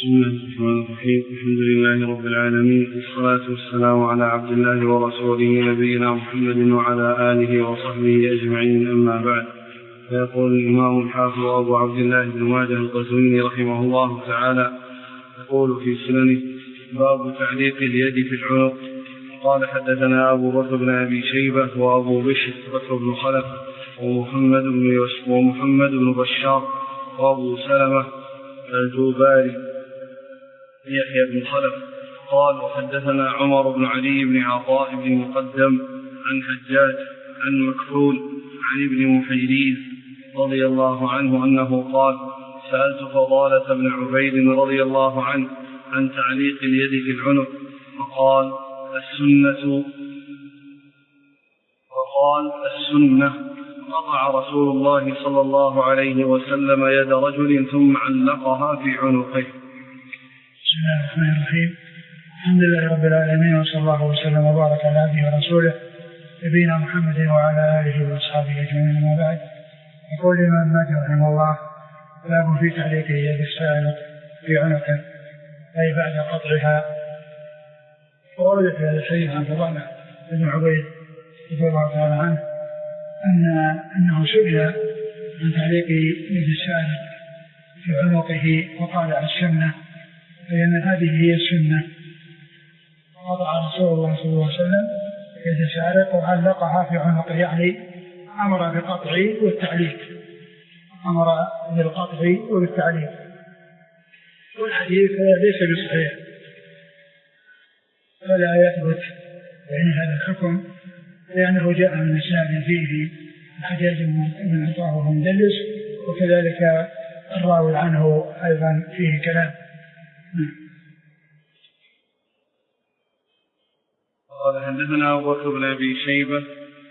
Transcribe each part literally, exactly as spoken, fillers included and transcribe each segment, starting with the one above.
بسم الله الرحمن الرحيم. الحمد لله رب العالمين، والصلاة والسلام على عبد الله ورسوله نبينا محمد وعلى آله وصحبه أجمعين، أما بعد. فيقول الإمام الحافظ أبو عبد الله بن ماجه القزويني رحمه الله تعالى يقول في سننه: باب تعليق اليد في العنق. قال: حدثنا أبو بكر بن أبي شيبة وأبو بشر بكر بن خلف ومحمد بن ومحمد بن بشار وأبو سلمة الجوباري يحيى بن خلف. قال: وحدثنا عمر بن علي بن عطاء بن مقدم عن حجاج عن مكحول عن ابن محيريز رضي الله عنه أنه قال: سألت فضالة بن عبيد رضي الله عنه عن تعليق اليد في العنق، فقال: السنة وقال السنة قطع رسول الله صلى الله عليه وسلم يد رجل ثم علقها في عنقه. بسم الله الرحمن الرحيم. الحمد لله رب العالمين، وصلى الله وسلم وبارك على عبده ورسوله نبينا محمد وعلى آله وأصحابه أجمعين، أما بعد. يقول الإمام ماجه رحمه الله: باب في تعليق يد السائل في عنقه، أي بعد قطعها. وورد في هذا الحديث عن فضالة بن عبيد رضي الله تعالى عنه أن أنه سئل عن تعليق يد السائل في عنقه وقال: السنة، لأن هذه هي السنة. قطع رسول الله صلى الله عليه وسلم يد السارق وعلقها في عنقه، يعني أمر بالقطع والتعليق، أمر بالقطع والتعليق. والحديث ليس بصحيح، فلا يثبت يعني هذا الحكم، لأنه جاء من إسناد فيه حجاج بن عطاء وهو مدلس، وكذلك الراوي عنه أيضا فيه كلام. قال: حدثنا أبو بكر بن أبي شيبة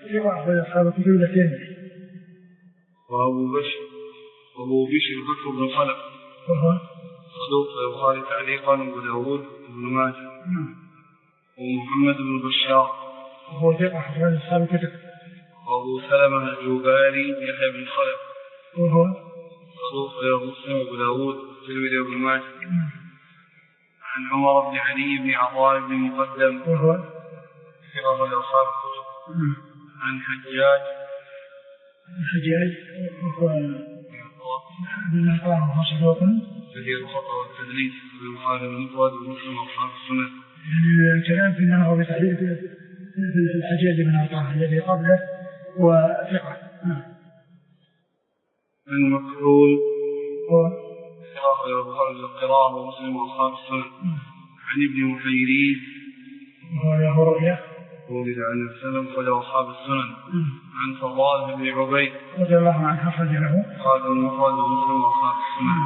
وأبو بشر وأبو بشر بكر بن خلف صدوق البخاري تعليقا وأبو داود بن ماجه ومحمد بن بشار وأبو سلمة الجوباري يحيى بن خلف صدوق مسلم وأبو داود والترمذي وابن ماجه. عن عمر بن علي بن عطاء بن مقدم ثقة أصحاب الكتب. عن حجاج حجاج بن عطاء صدوق كثير الخطأ والتدليس في البخاري المفرد ومسلم وأصحاب السنن. يعني الكلام في أنه بتعليق في الحجاج بن عطاء الذي قبله وثقة. عن مكحول ثقة البخاري القراءة ومسلم وأصحاب السنن. عن ابن محيريز وله رؤية ولد عن السلم وله أصحاب السنن. عن فضالة بن عبيد رضي الله عنه أخرج له قال المفرد ومسلم وأصحاب السنن.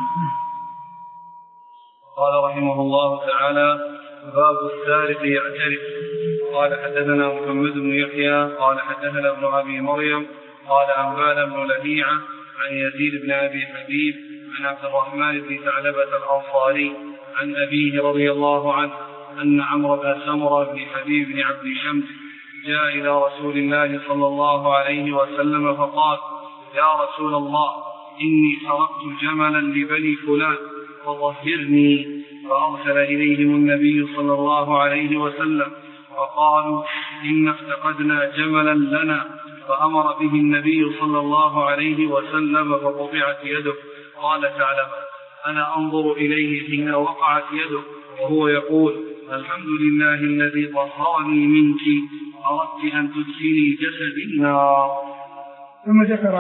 قال رحمه الله تعالى: باب السارق يعترف. قال: حدثنا محمد بن يحيى قال: حدثنا ابن أبي مريم قال: أنبانا بن لهيعة عن يزيد بن أبي حبيب عن عبد الرحمن بن ثعلبة الأنصاري عن أبيه رضي الله عنه أن عمرو بن سمرة بن حبيب بن عبد شمس جاء إلى رسول الله صلى الله عليه وسلم فقال: يا رسول الله، إني سرقت جملا لبني فلان فظهرني. فأرسل إليهم النبي صلى الله عليه وسلم فقالوا: إن افتقدنا جملا لنا. فأمر به النبي صلى الله عليه وسلم فقطعت يده. قال ثعلبة: أنا أنظر إليه حين وقعت يده وهو يقول: الحمد لله الذي طهرني منك، أردت أن تدخلي جسدي النار. ثم ذكر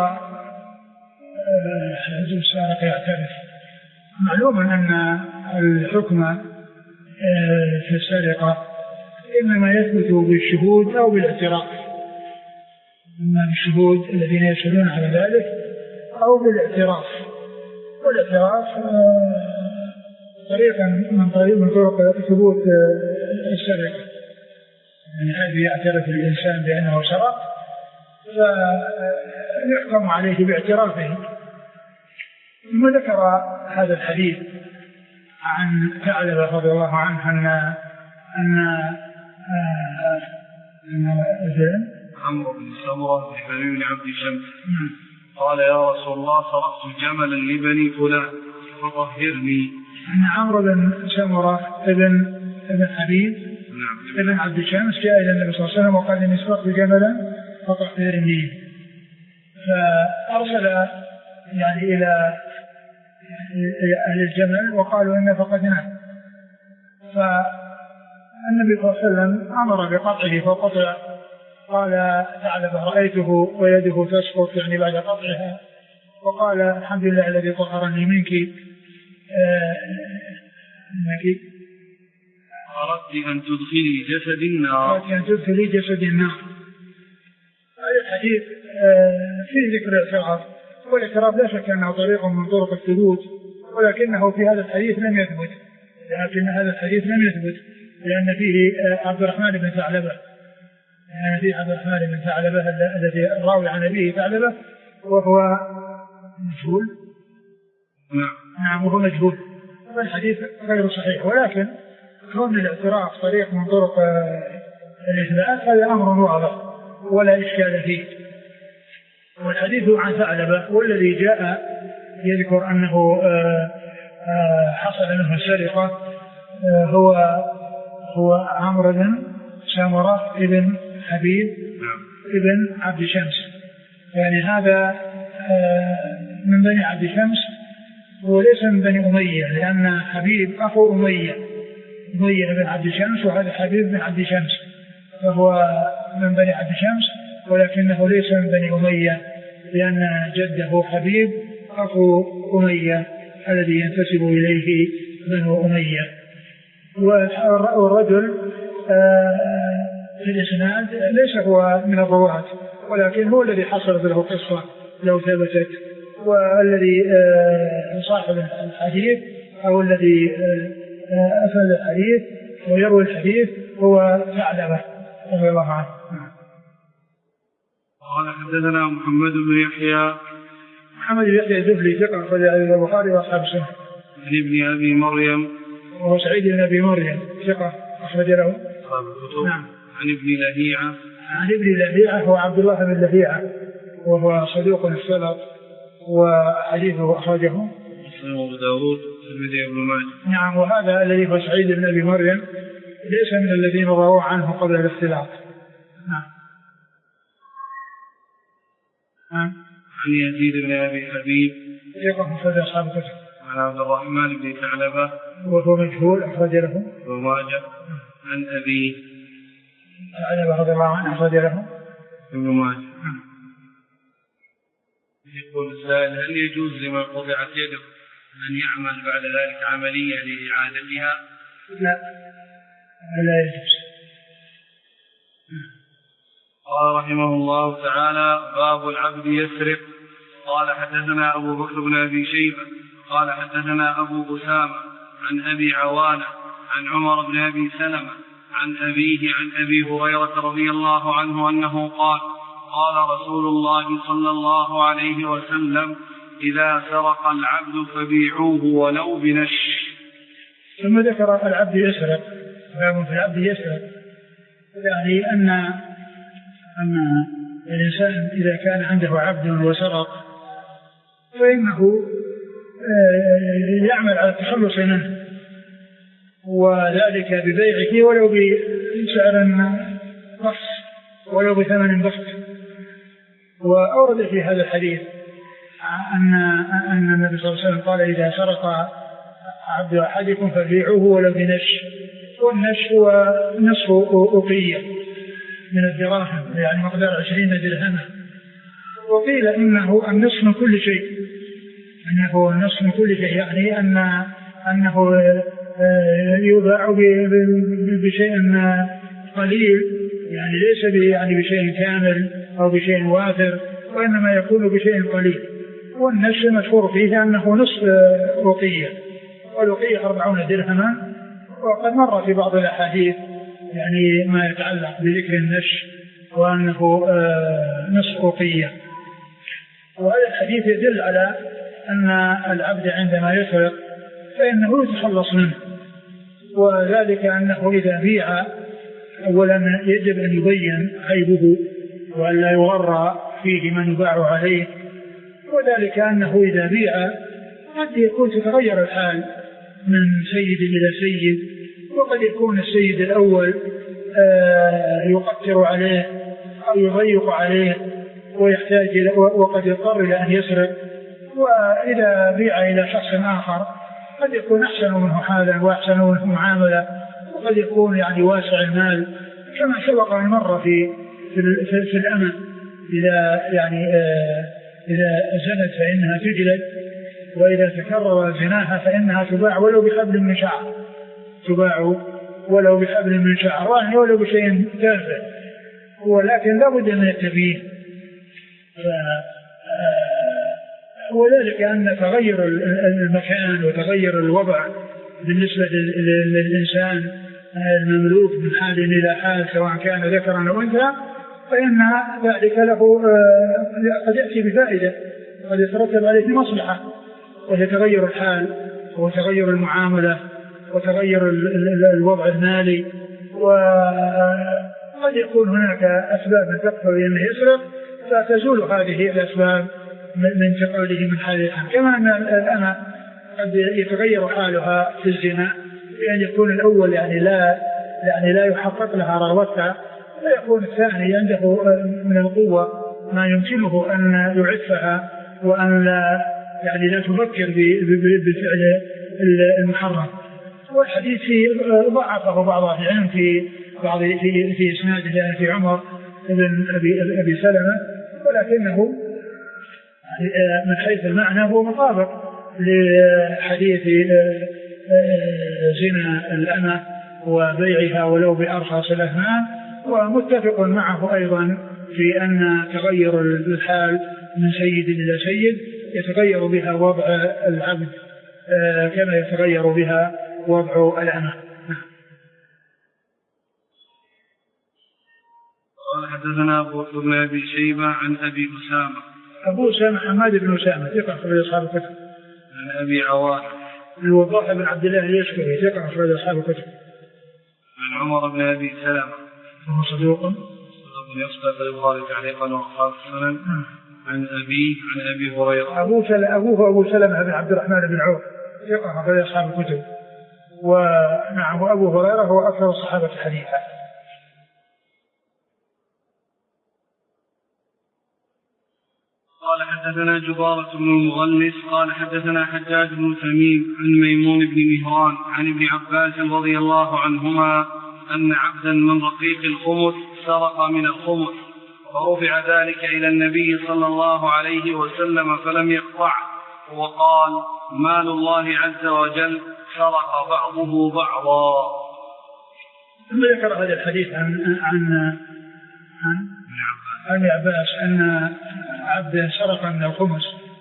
حديث السارق يعترف. معلوم أن الحكم في السرقة إنما يثبت بالشهود أو بالاعتراف، إما بالشهود الذين يشهدون على ذلك أو بالاعتراف. والاعتراف طريقا من طريق من طرق ثبوت السرقة، يعني هذا يعترف الإنسان بأنه سرق فيحكم عليه باعترافه. ثم ذكر هذا الحديث عن ثعلبة رضي الله عنه أن أن أن عمرو بن سمرة بن حبيب بن عبد شمس قال: يا رسول الله، سرقت جملا لبني فلان فطهرني. أن عمرو بن سمرة ابن ابن حبيب نعم. ابن عبد شمس جاء إلى النبي صلى الله عليه وسلم وقال إني سبقت جملا فطهرني، فأرسل يعني إلى أهل الجمل وقالوا إن فقدناه، فالنبي صلى الله عليه وسلم أمر بقطعه فقطع. قال ثعلبة رأيته ويده تسقط يعني بعد قطعها، وقال الحمد لله الذي طهرني منك. آه منك أردت أن تدخلي جسد النار. أردت أن تدخلي جسد النار. هذا الحديث آه فيه ذكر الاعتراف، والاعتراف لا شك أنه طريق من طرق الثبوت، ولكنه في هذا الحديث لم يثبت، لكن هذا الحديث لم يثبت لأن فيه آه عبد الرحمن بن ثعلبة، لأن فيه عبد الرحمن بن ثعلبة الذي راوي عن أبيه ثعلبة وهو مجهول. نعم وهو مجهول. الحديث غير صحيح، ولكن كون الاعتراف طريق من طرق الإثبات هذا أمر واضح ولا إشكال فيه. والحديث عن ثعلبة والذي جاء يذكر أنه حصل منه السرقة هو هو عمرو بن سمرة ابن حبيب ابن عبد شمس، يعني هذا من بني عبد شمس وليس من بني أمية، لأن حبيب أخو أمية أمية بن عبد شمس، وهذا حبيب بن عبد شمس، فهو من بني عبد شمس ولكنه ليس من بني أمية، لأن جده حبيب أخو أمية الذي ينتسب إليه بنو أمية. والرجل في الإسناد ليس هو من الرواة، ولكن هو الذي حصلت له قصة لو ثبتت، والذي صاحب الحديث أو الذي أفاد الحديث ويروي الحديث هو ثعلبة رضي الله عنه. قال حدثنا محمد بن يحيى محمد بن يحيى الزهري ثقة أخرج له البخاري وأصحاب السنة. عن ابن أبي مريم وهو سعيد بن أبي مريم ثقة أخرج له أصحاب الكتب. نعم. عن ابن لهيعة عن ابن لهيعة هو عبد الله بن لهيعة وهو صدوق السلط وحديثه أخرجه مسلم وأبو داود والترمذي وابن ماجه. نعم. وهذا الذي هو سعيد بن أبي مريم ليس من الذين رووا عنه قبل الاختلاط. نعم. عن يزيد بن أبي حبيب ثقة أخرج أصحاب الكتب. عن عبد الرحمن بن ثعلبة وهو مجهول أخرج له ابن ماجه. عن أبي ثعلبة رضي الله عنه أخرج له ابن ماجه. يقول السائل: هل يجوز لمن قطعت يده أن يعمل بعد ذلك عملية لإعادتها؟ لا لا يجوز. قال رحمه الله تعالى: باب العبد يسرق. قال حدثنا أبو بكر بن أبي شيبة قال حدثنا أبو أسامة عن أبي عوانة عن عمر بن أبي سلمة عن أبيه عن أبي هريرة رضي الله عنه أنه قال: قال رسول الله صلى الله عليه وسلم: إذا سرق العبد فبيعوه ولو بنش. ثم ذكر العبد يسرق، باب في العبد يسرق، يعني أن أن الإنسان إذا كان عنده عبد وسرق فإنه يعمل على التخلص منه، وذلك ببيعه ولو بسعر بخس ولو بثمن بخس. وأورد في هذا الحديث أن أن النبي صلى الله عليه وسلم قال: إذا سرق عبد أحدكم فبيعوه ولو بنش. والنش هو نصف أوقية من الدراهم، يعني مقدار عشرين درهما. وقيل إنه النصف من كل شيء، أنه النصف من كل شيء، يعني أن أنه يباع بشيء قليل، يعني ليس يعني بشيء كامل أو بشيء وافر، وإنما يكون بشيء قليل. والنصف مشهور فيه أنه نصف أوقية، والأوقية أربعون درهما. وقد مر في بعض الأحاديث يعني ما يتعلق بذكر النش وأنه نصف أوقية. وهذا الحديث يدل على أن العبد عندما يسرق فإنه يتخلص منه، وذلك أنه إذا بيع أولا يجب أن يبين عيبه وأن لا يغرى فيه من يباع عليه، وذلك أنه إذا بيع قد يكون تتغير الحال من سيد إلى سيد، وقد يكون السيد الأول يقتر عليه أو يضيق عليه ويحتاج إلى، وقد يضطر إلى أن يسرق، وإذا بيع إلى شخص آخر قد يكون أحسن منه حالا وأحسن منه معاملة، وقد يكون يعني واسع المال، كما سبق من مرة في في, في الأمة إذا يعني إذا زنت فإنها تجلد، وإذا تكرر زناها فإنها تباع ولو بحبل من شعر، تباع ولو بحبل من شعر ولو بشيء تافه، ولكن لا بد من التبيين. وذلك أن تغير المكان وتغير الوضع بالنسبة للإنسان المملوك من حال إلى حال سواء كان ذكرا أو أنثى، فإن ذلك له قد يأتي بفائدة، قد يترتب عليه مصلحة، ويتغير الحال وتغير المعاملة وتغير الوضع المالي، وقد يكون هناك أسباب تقتضي أنه يسرق فتزول هذه الأسباب من انتقاله من حال الحال. كما أن الأمة قد يتغير حالها في الزنا بأن يكون الأول يعني لا يعني لا يحقق لها رغبتها، ويكون الثاني عنده من القوة ما يمكنه أن يعفها وأن لا يعني لا تفكر بالفعل المحرم. والحديث ضعفه بعض أهل العلم في بعض في في إسناده في عمر بن أبي أبي سلمة، ولكنه من حيث المعنى هو مطابق لحديث زنا الأمة وبيعها ولو بأرخص الأثمان، ومتفق معه أيضا في أن تغير الحال من سيد إلى سيد يتغير بها وضع العبد كما يتغير بها وضع الأمة. قال حدثنا أبو بكر بن أبي شيبة عن أبي أسامة. أبو أسامة حماد بن أسامة ثقة أخرج أصحاب الكتب. عن أبي عوانة الوضاح بن عبد الله اليشكري ثقة أخرج أصحاب الكتب. عن عمر بن أبي سلمة وهو صدوق صدوق يصدق البخاري تعليقا وأصحاب السنن. عن أبيه عن أبي هريرة. أبوه أبوه أبو سلمة بن عبد الرحمن بن عوف ثقة أخرج أصحاب الكتب. ونعم أبو هريرة هو أكثر الصحابة حديثا. قال حدثنا جبارة بن المغلس قال حدثنا حجاج بن تميم عن ميمون بن مهران عن ابن عباس رضي الله عنهما أن عبدا من رقيق الخمس سرق من الخمس، فرفع ذلك إلى النبي صلى الله عليه وسلم فلم يقطع، وقال مال الله عز وجل سرق بعضه بعضا. ثم ذكر هذا الحديث عن عن عن ابن عباس أن عبد سرق من الخمس،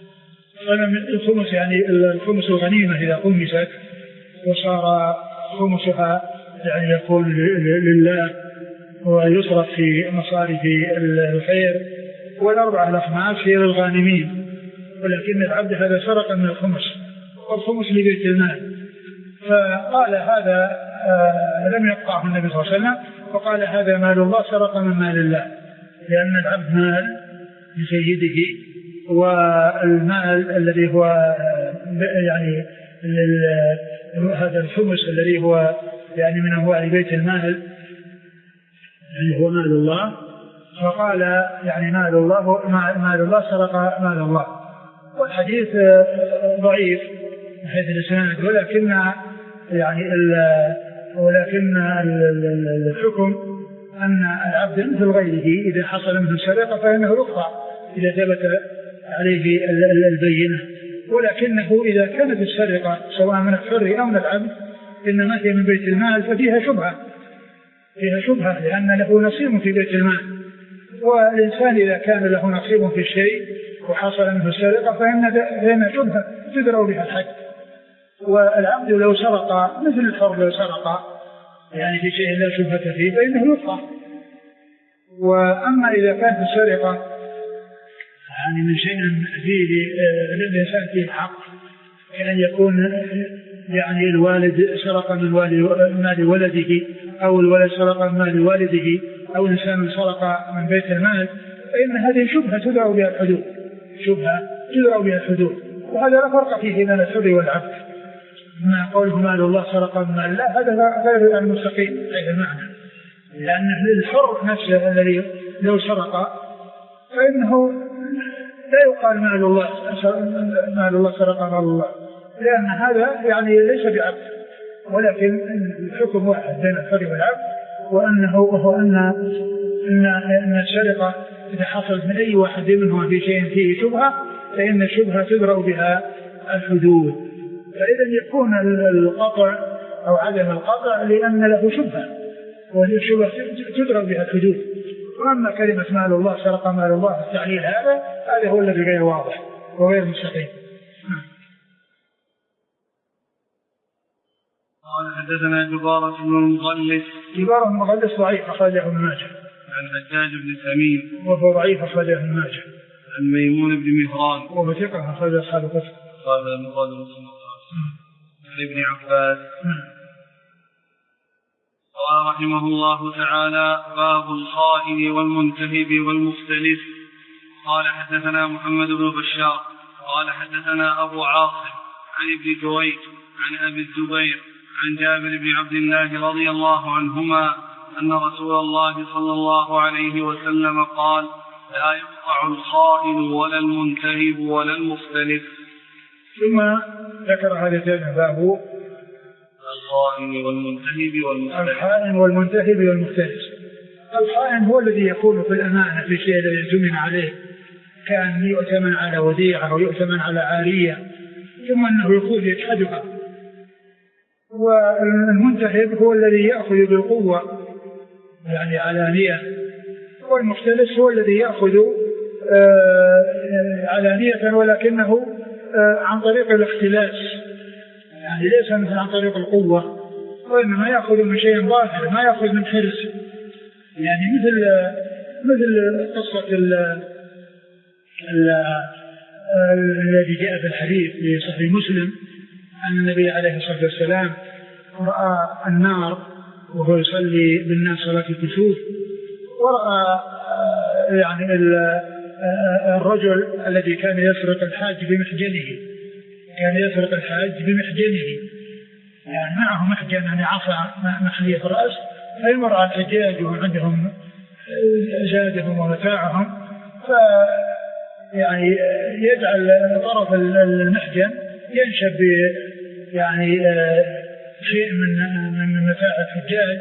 الخمس يعني الخمس الغنيمة إذا خمست وصار خمسها يعني يكون لله ويصرف في مصارف الخير، والأربعة الأخماس هي للغانمين، ولكن العبد هذا سرق من الخمس والخمس لبيت المال، فقال هذا آه لم يقطعه النبي صلى الله عليه وسلم، وقال هذا مال الله سرق من مال الله، لأن العبد مال لسيده، والمال الذي هو يعني هذا الخمس الذي هو يعني من أموال بيت المال يعني هو مال الله، فقال يعني مال الله مال الله سرق مال الله. والحديث ضعيف من حيث الإسناد، ولكن يعني ولكن الحكم أن العبد مثل غيره إذا حصل منه سرقة فإنه يقطع إذا ثبت عليه البينة، ولكنه إذا كانت السرقة سواء من الحر أو من العبد إنما هي من بيت المال ففيها شبهة فيها شبهة لأن له نصيب في بيت المال، والإنسان إذا كان له نصيب في الشيء وحصل منه السرقة فإن شبهة تدرى بها الحد. والعبد لو سرق مثل الحر لو سرق يعني في شيء لا شبهة فيه فإنه يقطع. وأما إذا كانت السرقة يعني من شيء فيه للإنسان فيه حق، كأن يكون يعني الوالد سرق من مال ولده أو الولد سرق من مال والده أو إنسان سرق من بيت المال، فإن هذه شبهة تدرى بها الحدود شبهة تدرى بها الحدود وهذا لا فرق فيه بين الحر والعبد. ما قوله مال الله سرق من مال الله هذا غير المستقيم هذا المعنى، لأن الحر نفسه الذي لو سرق فإنه لا يقال مال الله مال الله سرق مال الله، لأن هذا يعني ليس بعبد، ولكن الحكم واحد بين الحر والعبد، وأنه وهو أن أن أن السرقة إذا حصلت من أي واحد منهم في شيء فيه شبهة فإن الشبهة تدرأ بها الحدود، فإذا يكون القطع أو عدم القطع لأن له شبهة، والشبهة تدرأ بها الحدود. وأما كلمة مال الله سرق مال الله التعليل هذا هذا هو الذي غير واضح وغير مستقيم. قال حدثنا جبارة بن المغلس. جبارة بن المغلس ضعيف أخرجه ابن ماجه. عن حجاج بن تميم وهو ضعيف أخرجه ابن ماجه. عن ميمون بن مهران وهو ثقة أخرج أصحاب الكتب. قال المراد عن ابن عباس. قال رحمه الله تعالى: باب الخائن والمنتهب والمختلف. قال حدثنا محمد بن بشار قال حدثنا أبو عاصم عن ابن جويد عن أبي الزبير عن جابر بن عبد الله رضي الله عنهما أن رسول الله صلى الله عليه وسلم قال: لا يقطع الخائن ولا المنتهب ولا المختلف. ثم ذكر هذا باب الخائن والمنتهب والمختلف. الخائن والمنتهب والمختلف. الخائن هو الذي يكون في الأمانة في شيء الذي يؤتمن عليه، كان يؤتمن على وديعة أو يؤتمن على عارية ثم أنه يكون يجحدها. والمنتهب هو الذي يأخذ بالقوة يعني علانية، والمختلف هو الذي يأخذ علانية ولكنه عن طريق الاختلاس، يعني ليس مثل عن طريق القوة، وإنما يأخذ من شيء ظاهر ما يأخذ من حرص. يعني مثل مثل قصة الذي جاء في الحديث في صحيح مسلم أن النبي عليه الصلاة والسلام رأى النار وهو يصلي بالناس صلاة الكسوف، ورأى يعني الرجل الذي كان يسرق الحاج بمحجنه، كان يسرق الحاج بمحجنه، يعني معه محجن يعني عصا محلية في الرأس، فيمر على الحجاج وعندهم زادهم ومتاعهم، ف يعني يجعل طرف المحجن ينشب يعني شيء من من متاع الحجاج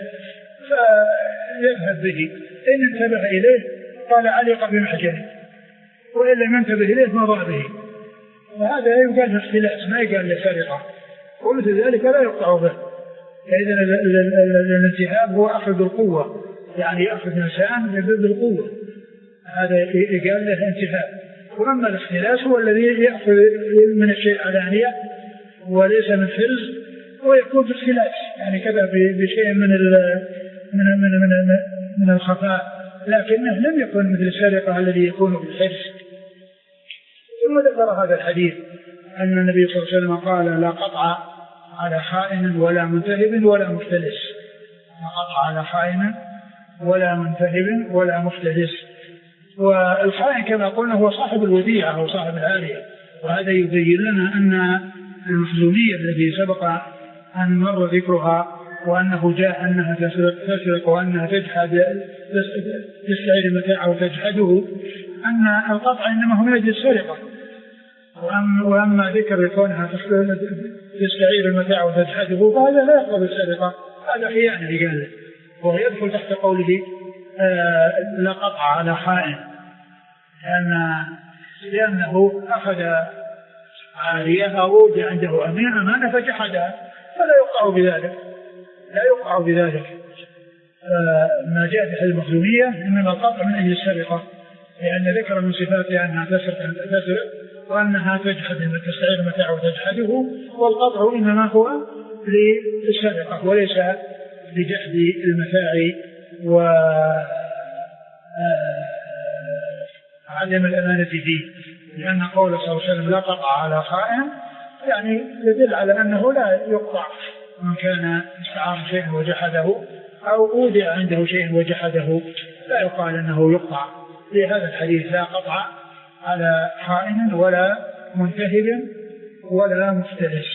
فيذهب به، إن انتبه إليه قال علق بمحجنه، وإن لم ينتبه إليه مضى به. وهذا يقال له اختلاس ما يقال له سرقة، ومثل ذلك لا يقطع به. فإذا الانتهاب هو أخذ بالقوة، يعني يأخذ الإنسان بالقوة، هذا يقال له انتهاب. وأما الاختلاس هو الذي يأخذ من الشيء علانية وليس من حرز، ويكون في اختلاس يعني كذا بشيء من من من من, من الخفاء، لكنه لم يكن مثل السرقة الذي يكون بالحرز. ثم ذكر هذا الحديث أن النبي صلى الله عليه وسلم قال: لا قطع على خائن ولا منتهب ولا مختلس. لا قطع على خائن ولا منتهب ولا مختلس. والخائن كما قلنا هو صاحب الوديعة أو صاحب العارية، وهذا يبين لنا أن المخزومية التي سبق أن مر ذكرها وأنه جاء أنها تسرق وأنها تجحد تستعير المتاع وتجحده، أن القطع إنما هو من أجل السرقة، وأما ذكر كونها تستعير المتاع وتجحده فهذا لا يقتضي السرقة، هذا خيانة قال، وهو يدخل تحت قوله آه لا قطع على خائن، لأن لأنه أخذ عارية أو وجد عنده أمانة فجحدها، فلا يقطع بذلك، لا يقطع بذلك. آه ما جاء في المخزومية إنما القطع من أجل السرقة، لأن ذكر من صفاتها أنها تسرق وأنها تجحد تستعير المتاع وتجحده، والقطع إنما هو للسرقة وليس لجحد المتاع وعدم الأمانة فيه. لأن قول صلى الله عليه وسلم لا قطع على خائن يعني يدل على أنه لا يقطع من كان استعار شيئا وجحده أو أودع عنده شيئا وجحده، لا يقال أنه يقطع. لهذا الحديث لا قطع على خائن ولا منتهب ولا مختلس.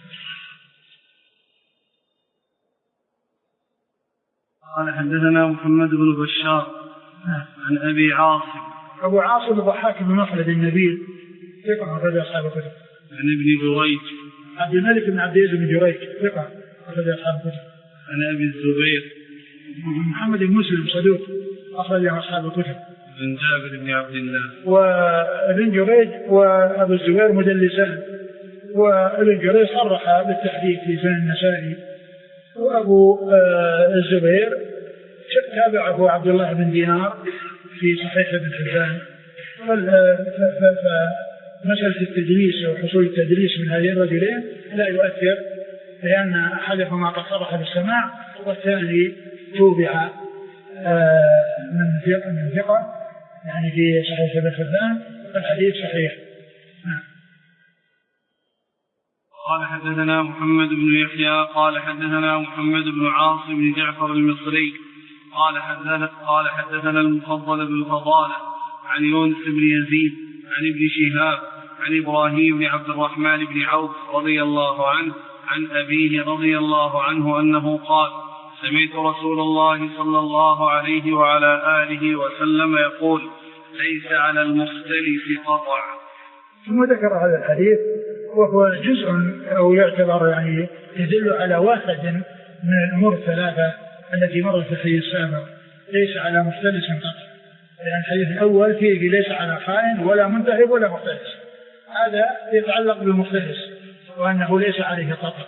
قال حدثنا محمد بن بشار عن أبي عاصم. أبو عاصم الضحاك بن مخلد النبيل ثقة أخرج أصحاب الكتب. عن ابن جريج عبد الملك بن عبد العزيز بن جريج ثقة أخرج أصحاب الكتب. عن أبي الزبير محمد بن مسلم صدوق أخرج أصحاب الكتب. عن جابر بن عبد الله. وابن جريج وأبو الزبير مدلسان، وابن جريج صرح بالتحديث في سنن النسائي، وأبو الزبير تابعه عبد الله بن دينار في صحيح ابن حبان. فمسألة التدليس أو حصول التدليس من هذين الرجلين لا يؤثر، لأن أحدهما قد صرح بالسماع والثاني توبع من ثقة يعني في صحيح ابن حبان، فالحديث صحيح. قال حدثنا محمد بن يحيى قال حدثنا محمد بن عاصم بن جعفر المصري قال حدثنا قال حدثنا المفضل بن فضالة عن يونس بن يزيد عن ابن شهاب عن إبراهيم بن عبد الرحمن بن عوف رضي الله عنه عن أبيه رضي الله عنه أنه قال: سمعت رسول الله صلى الله عليه وعلى آله وسلم يقول: ليس على المختلف قطع. ثم ذكر هذا الحديث وهو جزء أو يعتبر يعني يدل على واحد من الأمور الثلاثة التي مرت في الحديث السابق: ليس على مختلس قطع. يعني الحديث الأول فيه ليس على خائن ولا منتهب ولا مختلس، هذا يتعلق بالمختلس وأنه ليس عليه قطع.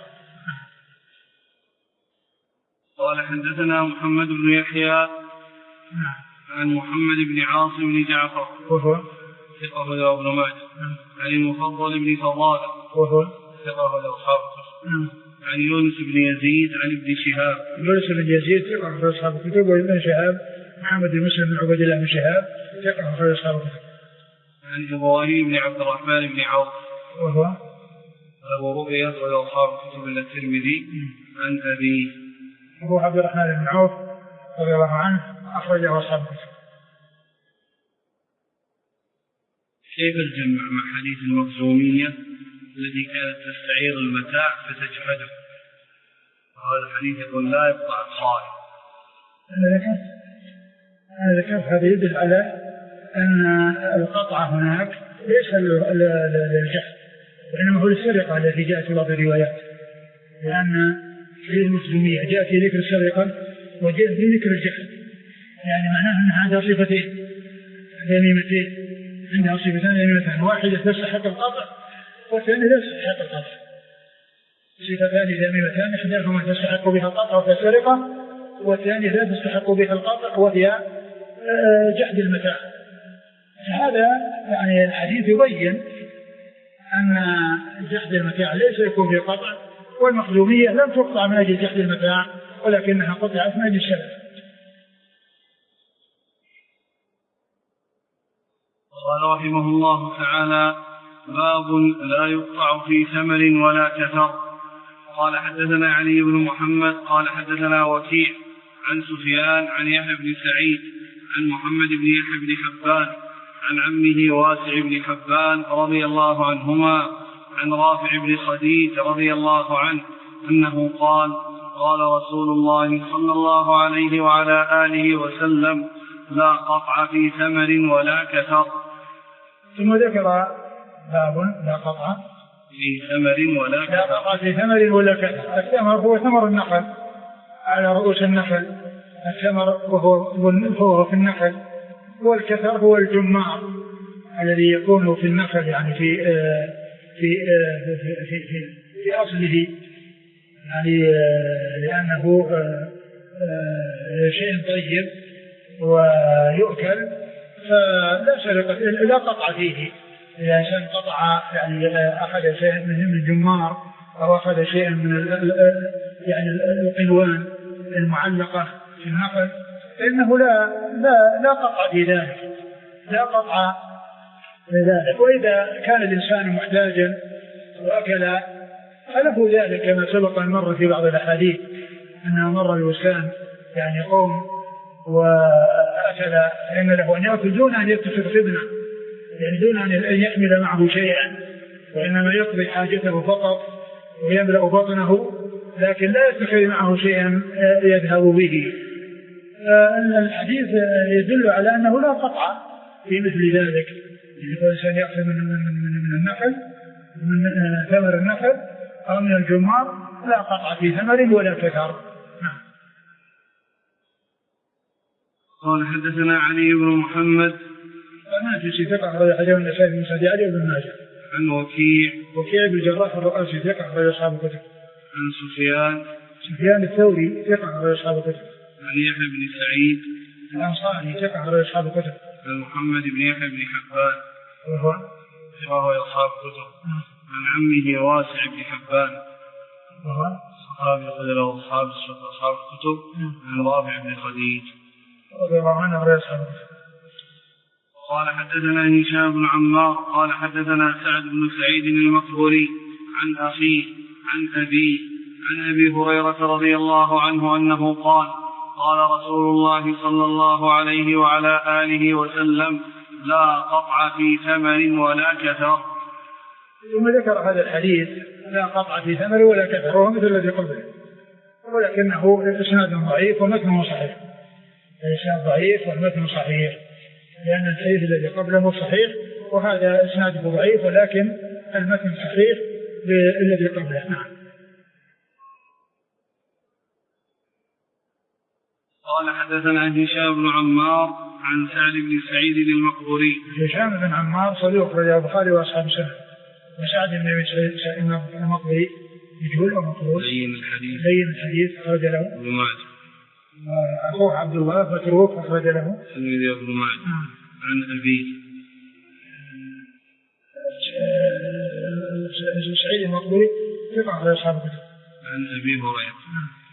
قال حدثنا محمد بن يحيى عن محمد بن عاصم بن جعفر وهو ثقة له ابن ماجه عن المفضل بن فضالة وهو ثقة له أصحاب عن يونس بن يزيد عن ابن شهاب. يونس بن يزيد ثقة له أصحاب الكتب، وابن شهاب محمد بن مسلم بن عبد الله بن شهاب ثقة له أصحاب الكتب. عن إبراهيم بن عبد الرحمن بن عوف وهو أبو رؤية وله أصحاب الكتب إلا الترمذي عن أبيه. أبو عبد الرحمن بن عوف رضي الله عنه أخرجه أصحاب الكتب. كيف الجمع مع حديث المخزومية الذي كانت تستعير المتاع فتجحده؟ وهذا الحديث يقول لا يقطع الخائن. هذا كيف هذا يدل على أن القطع هناك ليس للجحد، وإنما هو السرقة التي جاءت في بعض الروايات، لأن في المخزومية جاء في ذكر السرقة وجاء في ذكر الجحد، يعني معناه أن هذا صفتين ذميمتين، عندها صفتان ذميمتان، واحدة تستحق القطع والثانية لا تستحق القطع. صفتان ذميمتان إحداهما تستحق بها القطع وهي السرقة، والثانية لا تستحق بها القطع وهي جحد المتاع. هذا يعني الحديث يبين أن جحد المتاع ليس يكون في قطع، والمخزومية لم تقطع من أجل جحد المتاع ولكنها قطعت من أجل الشرع. قال رحمه الله تعالى: باب لا يقطع في ثمر ولا كثر. قال حدثنا علي بن محمد قال حدثنا وكيع عن سفيان عن يحيى بن سعيد عن محمد بن يحيى بن حبان عن عمه واسع بن حبان رضي الله عنهما عن رافع بن خديج رضي الله عنه أنه قال: قال رسول الله صلى الله عليه وعلى آله وسلم: لا قطع في ثمر ولا كثر. ثم ذكر باب لا قطع في ثمر ولا كثر. لا قطع في ثمر ولا كثر. الثمر هو ثمر النخل على رؤوس النخل، الثمر وهو في النخل، والكثر هو الجمار الذي يكون في النخل، يعني في في في في, في, في أصله، يعني لأنه شيء طيب ويؤكل، فلا سرقة لا قطع فيه. إذا إنسان قطع يعني أخذ شيء من الجمار أو أخذ شيء من يعني القنوان المعلقة في النخل فإنه لا لا لا قطع في ذلك، لا قطع في ذلك. وإذا كان الإنسان محتاجا وأكل فله ذلك، كما سبق أن مر في بعض الأحاديث أنه مر الوسان يعني قوم وأكل، فإن له أن يأكل دون أن يتخذ خدمة، يعني دون أن يحمل معه شيئا، وإنما يقضي حاجته فقط ويملأ بطنه، لكن لا يتخذ معه شيئا يذهب به. الحديث يدل على أنه لا قطع في مثل ذلك، الإنسان يأخذ من, من, من النخل من ثمر النخل أو من الجمار لا قطع في ثمر ولا كثر. قال حدثنا علي بن محمد أنا في ثقة أخرج حديث النسائي بن مسعود علي بن ماجه. عن وكيع وكيع بن الجراح الرؤاسي ثقة أخرج أصحاب الكتب. عن سفيان سفيان الثوري ثقة أخرج أصحاب الكتب. عن يحيى بن سعيد الأنصاري ثقة أخرج أصحاب الكتب. عن محمد بن يحيى بن حبان وهو وهو أصحاب الكتب. عن عمه واسع بن حبان وهو صحابي أخرج له أصحاب أصحاب الكتب. عن رافع بن خديج رضي الله عنه أخرج أصحاب الكتب. قال حدثنا هشام بن عمار قال حدثنا سعد بن سعيد المقبري عن أخيه عن أبيه عن أبي هريرة رضي الله عنه أنه قال قال رسول الله صلى الله عليه وعلى آله وسلم لا قطع في ثمر ولا كثر. ثم ذكر هذا الحديث لا قطع في ثمر ولا كثر وهو مثل الذي قبله، ولكنه إسناد ضعيف ومتنه صحيح. الإسناد ضعيف والمتن صحيح، لأن الحديث الذي قبله صحيح وهذا إسناده ضعيف ولكن المتن صحيح بالذي قبله. نعم. قال حدثنا هشام بن عمار عن سعد بن سعيد المقبري. هشام بن عمار صدوق رجال البخاري وأصحاب السنة. وسعد بن سعيد المقبري مجهول أو مقبول؟ لين الحديث. لين الحديث أخرج له ابن ماجه. أخوه عبد الله متروك أخرج له تلميذ ابن ماجه. عن أبيه سعيد المقبري ثقة على أصحاب الكتب. عن أبي هريرة.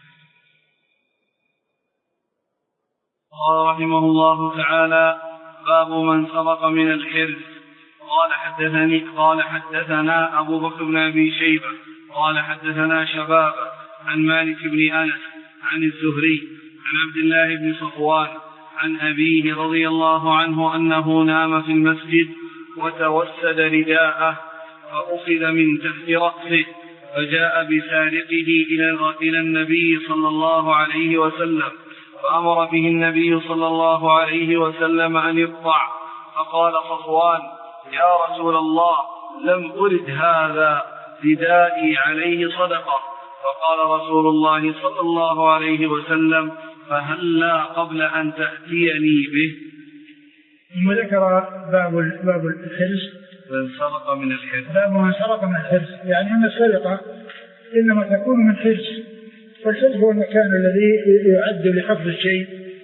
قال رحمه الله تعالى باب من سرق من الحرز. قال حدثني قال حدثنا أبو بكر بن أبي شيبة قال حدثنا شباب عن مالك بن أنس عن الزهري عن عبد الله بن صفوان عن أبيه رضي الله عنه أنه نام في المسجد وتوسد رداءه فأخذ من تحت رأسه فجاء بسارقه إلى النبي صلى الله عليه وسلم فأمر به النبي صلى الله عليه وسلم أن يقطع. فقال صفوان يا رسول الله لم أرد هذا ردائي عليه صدقة. فقال رسول الله صلى الله عليه وسلم فهلا قبل أن تأتيني به. ثم ذكر باب باب الحرز من سرق من الحرز. باب من سرق من الحرز، يعني أن السرقة إنما تكون من حرز، فالحرز هو المكان الذي يعد لحفظ الشيء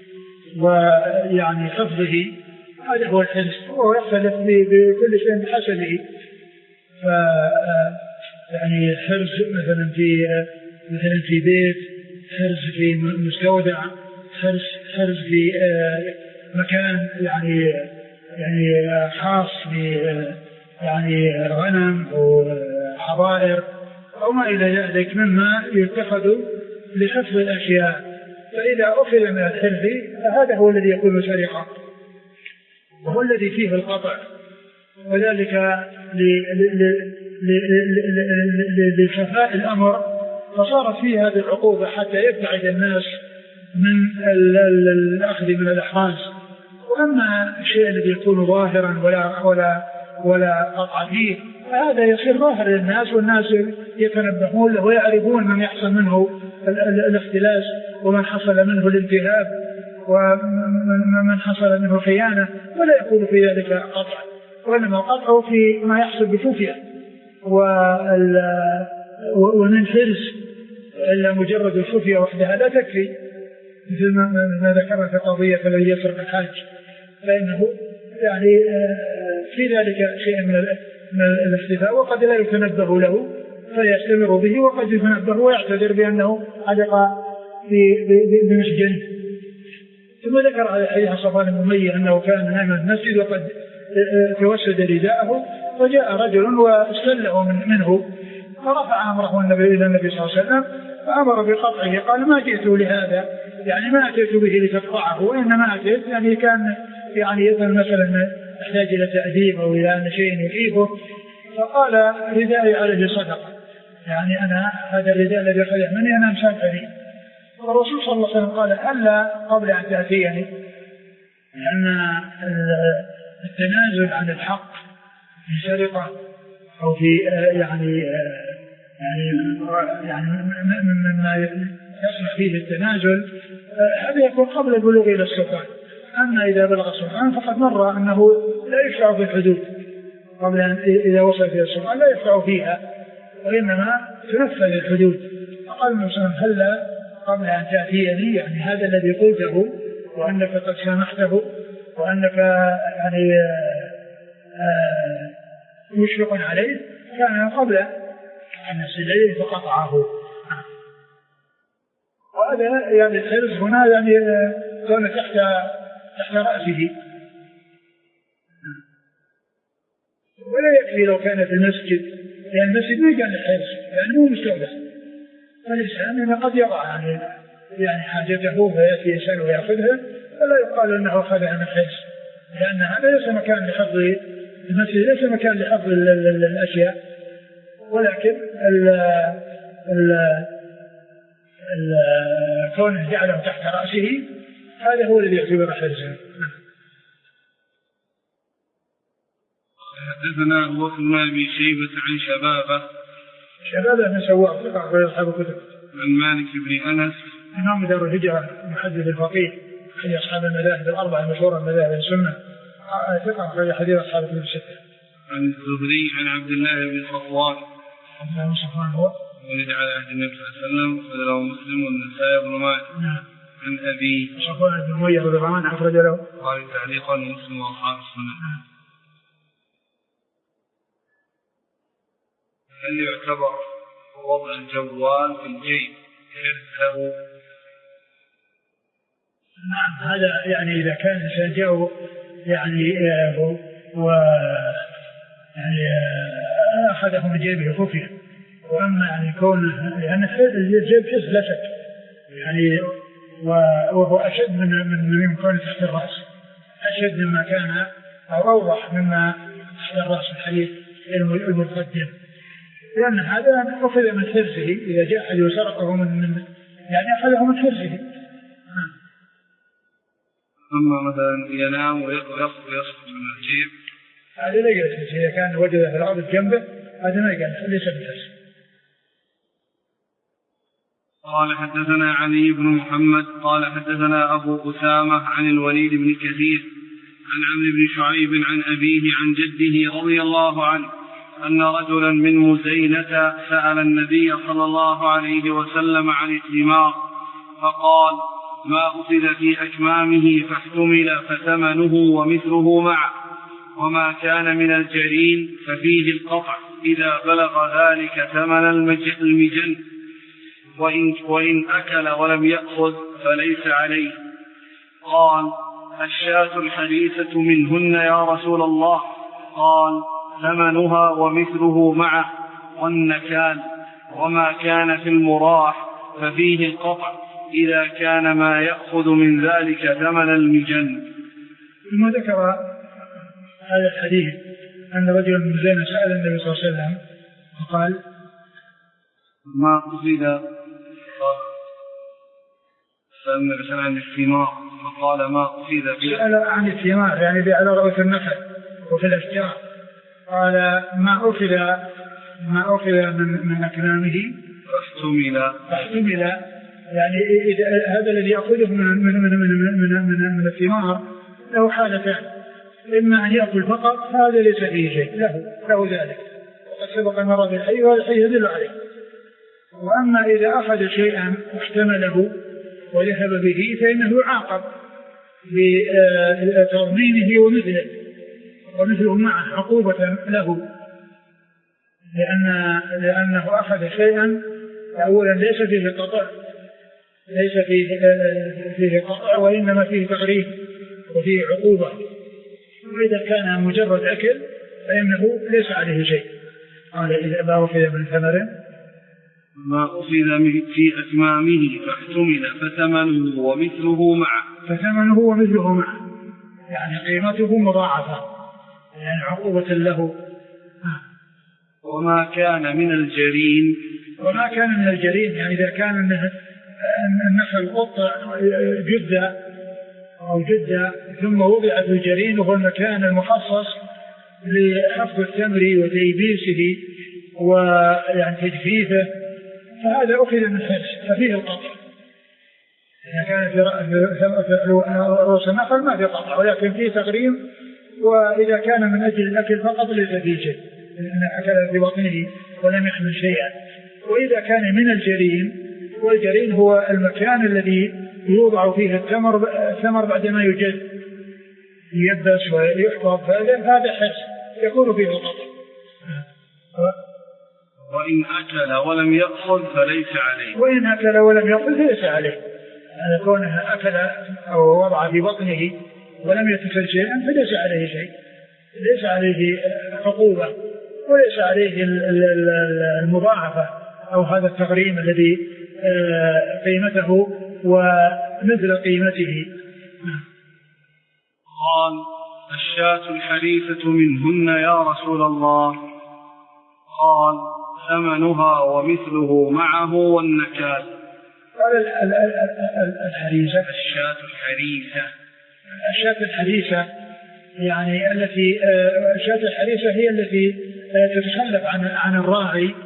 ويعني حفظه، هذا هو الحرز، وهو يختلف بكل شيء بحسبه. ف يعني حرز مثلا في مثلا في بيت، حرز في مستودع، حرز حرز في مكان يعني يعني خاص ب يعني غنم أو حظائر أو ما إلى ذلك مما يتخذ لحفظ الأشياء. فإذا أخذ من الحرز فهذا هو الذي يكون سرقة وهو الذي فيه القطع، وذلك لخفاء الأمر فصارت فيه هذه العقوبة حتى يبتعد الناس من الأخذ من الأحراز. وأما الشيء الذي يكون ظاهرا ولا ولا ولا قطع فيه فهذا يصير ظاهر للناس، والناس يتنبهون له ويعرفون من يحصل منه الاختلاس ومن حصل منه الانتهاب ومن حصل منه خيانة، ولا يكون في ذلك قطع، وإنما القطع في ما يحصل بخفية ومن حرز، إلا مجرد الخفية وحدها لا تكفي، مثل ما ذكرنا في قضية الذي يسرق الحاج، فإنه يعني في ذلك شيء من الاختفاء وقد لا يتنبه له فيستمر به، وقد يتنبه ويعتذر بأنه علق بمسجن. ثم ذكر على حديث صفوان بن أمية أنه كان نائما في المسجد وقد توسد رداءه، فجاء رجل واستله منه فرفع أمره النبي إلى النبي صلى الله عليه وسلم فأمر بقطعه. قال ما جئت لهذا، يعني ما أتيت به لتقطعه، وإنما أتيت يعني كان يعني يظن مثلا يحتاج إلى تأديب أو إلى أن شيء يخيفه، فقال ردائي عليه صدقة، يعني أنا هذا الرداء الذي أخذه مني أنا مسافر لي. والرسول صلى الله عليه وسلم قال ألا قبل أن تأتيني، لأن التنازل عن الحق في سرقة أو في يعني يعني يعني مما يصلح فيه التنازل هذا يكون قبل البلوغ إلى السلطان. أما إذا بلغ السلطان فقد مر أنه لا يشرع في الحدود قبل أن إذا وصل إلى السلطان لا يشرع فيها، وإنما تنفذ الحدود. فقال النبي صلى الله عليه وسلم هلا قبل أن تأتيني، يعني هذا الذي قلته وأنك قد سامحته وأنك يعني مشفق عليه كان قبل أن يصل إليه فقطعه. وهذا يعني الحرص هنا يعني كان تحت تحت رأسه، ولا يكفي لو كان في المسجد، لأن المسجد ما كان الحرص يعني مو مستودع، فالإنسان قد يضع يعني يعني حاجته فيأتي يسأل ويأخذها، فلا يقال أنه أخذها من الحرص، لأن هذا ليس مكان لحفظ المسجد، ليس مكان لحفظ الأشياء، ولكن ال ال كونه جعله تحت رأسه هذا هو الذي يعتبر حرصا. حدثنا أبو بكر بن أبي شيبة عن شبابه شبابه من سواء ثقة أخرج أصحاب الكتب. عن مالك بن أنس إمام دار الهجرة المحدث الفقيه في أصحاب المذاهب الأربعة المشهورة المذاهب السنة، ثقة أخرج حديث أصحاب الكتب الستة. عن الزهري عن عبد الله بن صفوان عبد الله بن صفوان هو ولد على عهد النبي صلى الله عليه وسلم وخرجه مسلم والنسائي بن ماجه. نعم. عن أبي صفوان بن أمية رضي الله عنه أخرج له قال تعليقا مسلم وأصحاب السنة. هل يعتبر وضع الجوال في الجيب حرز له؟ نعم، هذا يعني إذا كان الإنسان جاءه يعني و يعني أخذه من جيبه خفيا، وأما يعني كونه لأن الجيب حرز لا شك يعني، وهو أشد من من من كونه تحت الرأس، أشد مما كان أو أوضح مما تحت الرأس الحديث المتقدم، لأن هذا أخذ من حرزه، إذا جاء أحد وسرقه من من يعني أخذه من حرزه. أما مثلا ينام ويسقط من الجيب هذا لا يجوز، إذا كان وجد في الأرض جنبه هذا ما يجوز، ليس بحرز. قال حدثنا علي بن محمد قال حدثنا أبو أسامة عن الوليد بن كثير عن عمرو بن شعيب عن أبيه عن جده رضي الله عنه أن رجلا من مزينة سأل النبي صلى الله عليه وسلم عن الثمار فقال ما أخذ في أكمامه فاحتمل فثمنه ومثله معه، وما كان من الجرين ففيه القطع إذا بلغ ذلك ثمن المجن، وإن, وإن أكل ولم يأخذ فليس عليه. قال الشاة الحديثة منهن يا رسول الله؟ قال ثمنها ومثله معه والنكال، وما كان في المراح ففيه القطع إذا كان ما يأخذ من ذلك ثمن المجن. ثم ذكر هذا الحديث أن رجلا من زينة سأل النبي صلى الله عليه وسلم فقال ما أخذ سأل النبي صلى الله عليه وسلم عن الثمار فقال ما أخذ في سأل عن الثمار يعني على رؤوس النخل وفي الأشجار، قال ما أخذ ما أخذ من من أكمامه فاحتمل فاحتمل يعني إذا هذا الذي يأخذه من من من من من, من, من الثمار له حالتان، إما أن يأكل فقط هذا ليس فيه شيء له له ذلك وقد سبق المرة بالحي وهذا الحي يدل عليه، وأما إذا أخذ شيئا واحتمله وذهب به فإنه يعاقب بتضمينه ومثله ومثله معه عقوبة له، لأن لأنه أخذ شيئا أولا ليس فيه قطع ليس فيه فيه قطع وإنما فيه تغريب وفيه عقوبة، وإذا كان مجرد أكل فإنه ليس عليه شيء. قال إذا ما أخذ من ثمر ما أخذ في أكمامه فاحتمل فثمنه ومثله معه فثمنه ومثله معه يعني قيمته مضاعفة يعني عقوبة له. وما كان من الجرين وما كان من الجرين يعني إذا كان النخل قطع جدة أو جدة ثم وضع في الجرين وهو المكان المخصص لحفظ التمر وتيبيسه ويعني تجفيفه، فهذا أخذ من حرص ففيه القطع. إذا كان في رؤوس النخل ما في قطع ولكن فيه تغريم، وإذا كان من أجل الأكل فقط ليس فيه شيء لأن أكل في بطنه ولم يحمل شيئا. وإذا كان من الجرين، والجرين هو المكان الذي يوضع فيه التمر الثمر بعدما يجد يبس ويحفظ، هذا حرص يكون فيه القطع. وإن أكل ولم يأخذ فليس عليه وإن أكل ولم يأخذ فليس عليه، أن كونه أكل أو وضع في بطنه ولم يتكل شيئا فليس عليه شيء، ليس عليه عقوبة وليس عليه المضاعفة أو هذا التغريم الذي قيمته ومثل قيمته. قال الشاة الحريثة منهن يا رسول الله؟ قال ثمنها ومثله معه والنكال. قال الحريثة الشاة الحريثة الشاة الحريثة يعني التي الشاة الحريثة هي التي تتخلف عن عن الراعي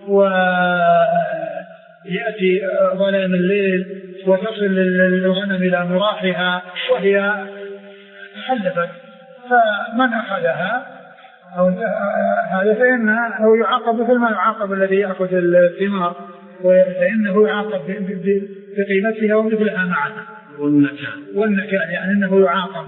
ويأتي ظلام الليل وتصل الغنم إلى مراحها وهي تخلفت، فمن أخذها أو هذا فإنه يعاقب مثل ما يعاقب الذي يأخذ الثمار، فإنه يعاقب بقيمتها ومثلها معها. والنكال والنكال يعني أنه يعاقب.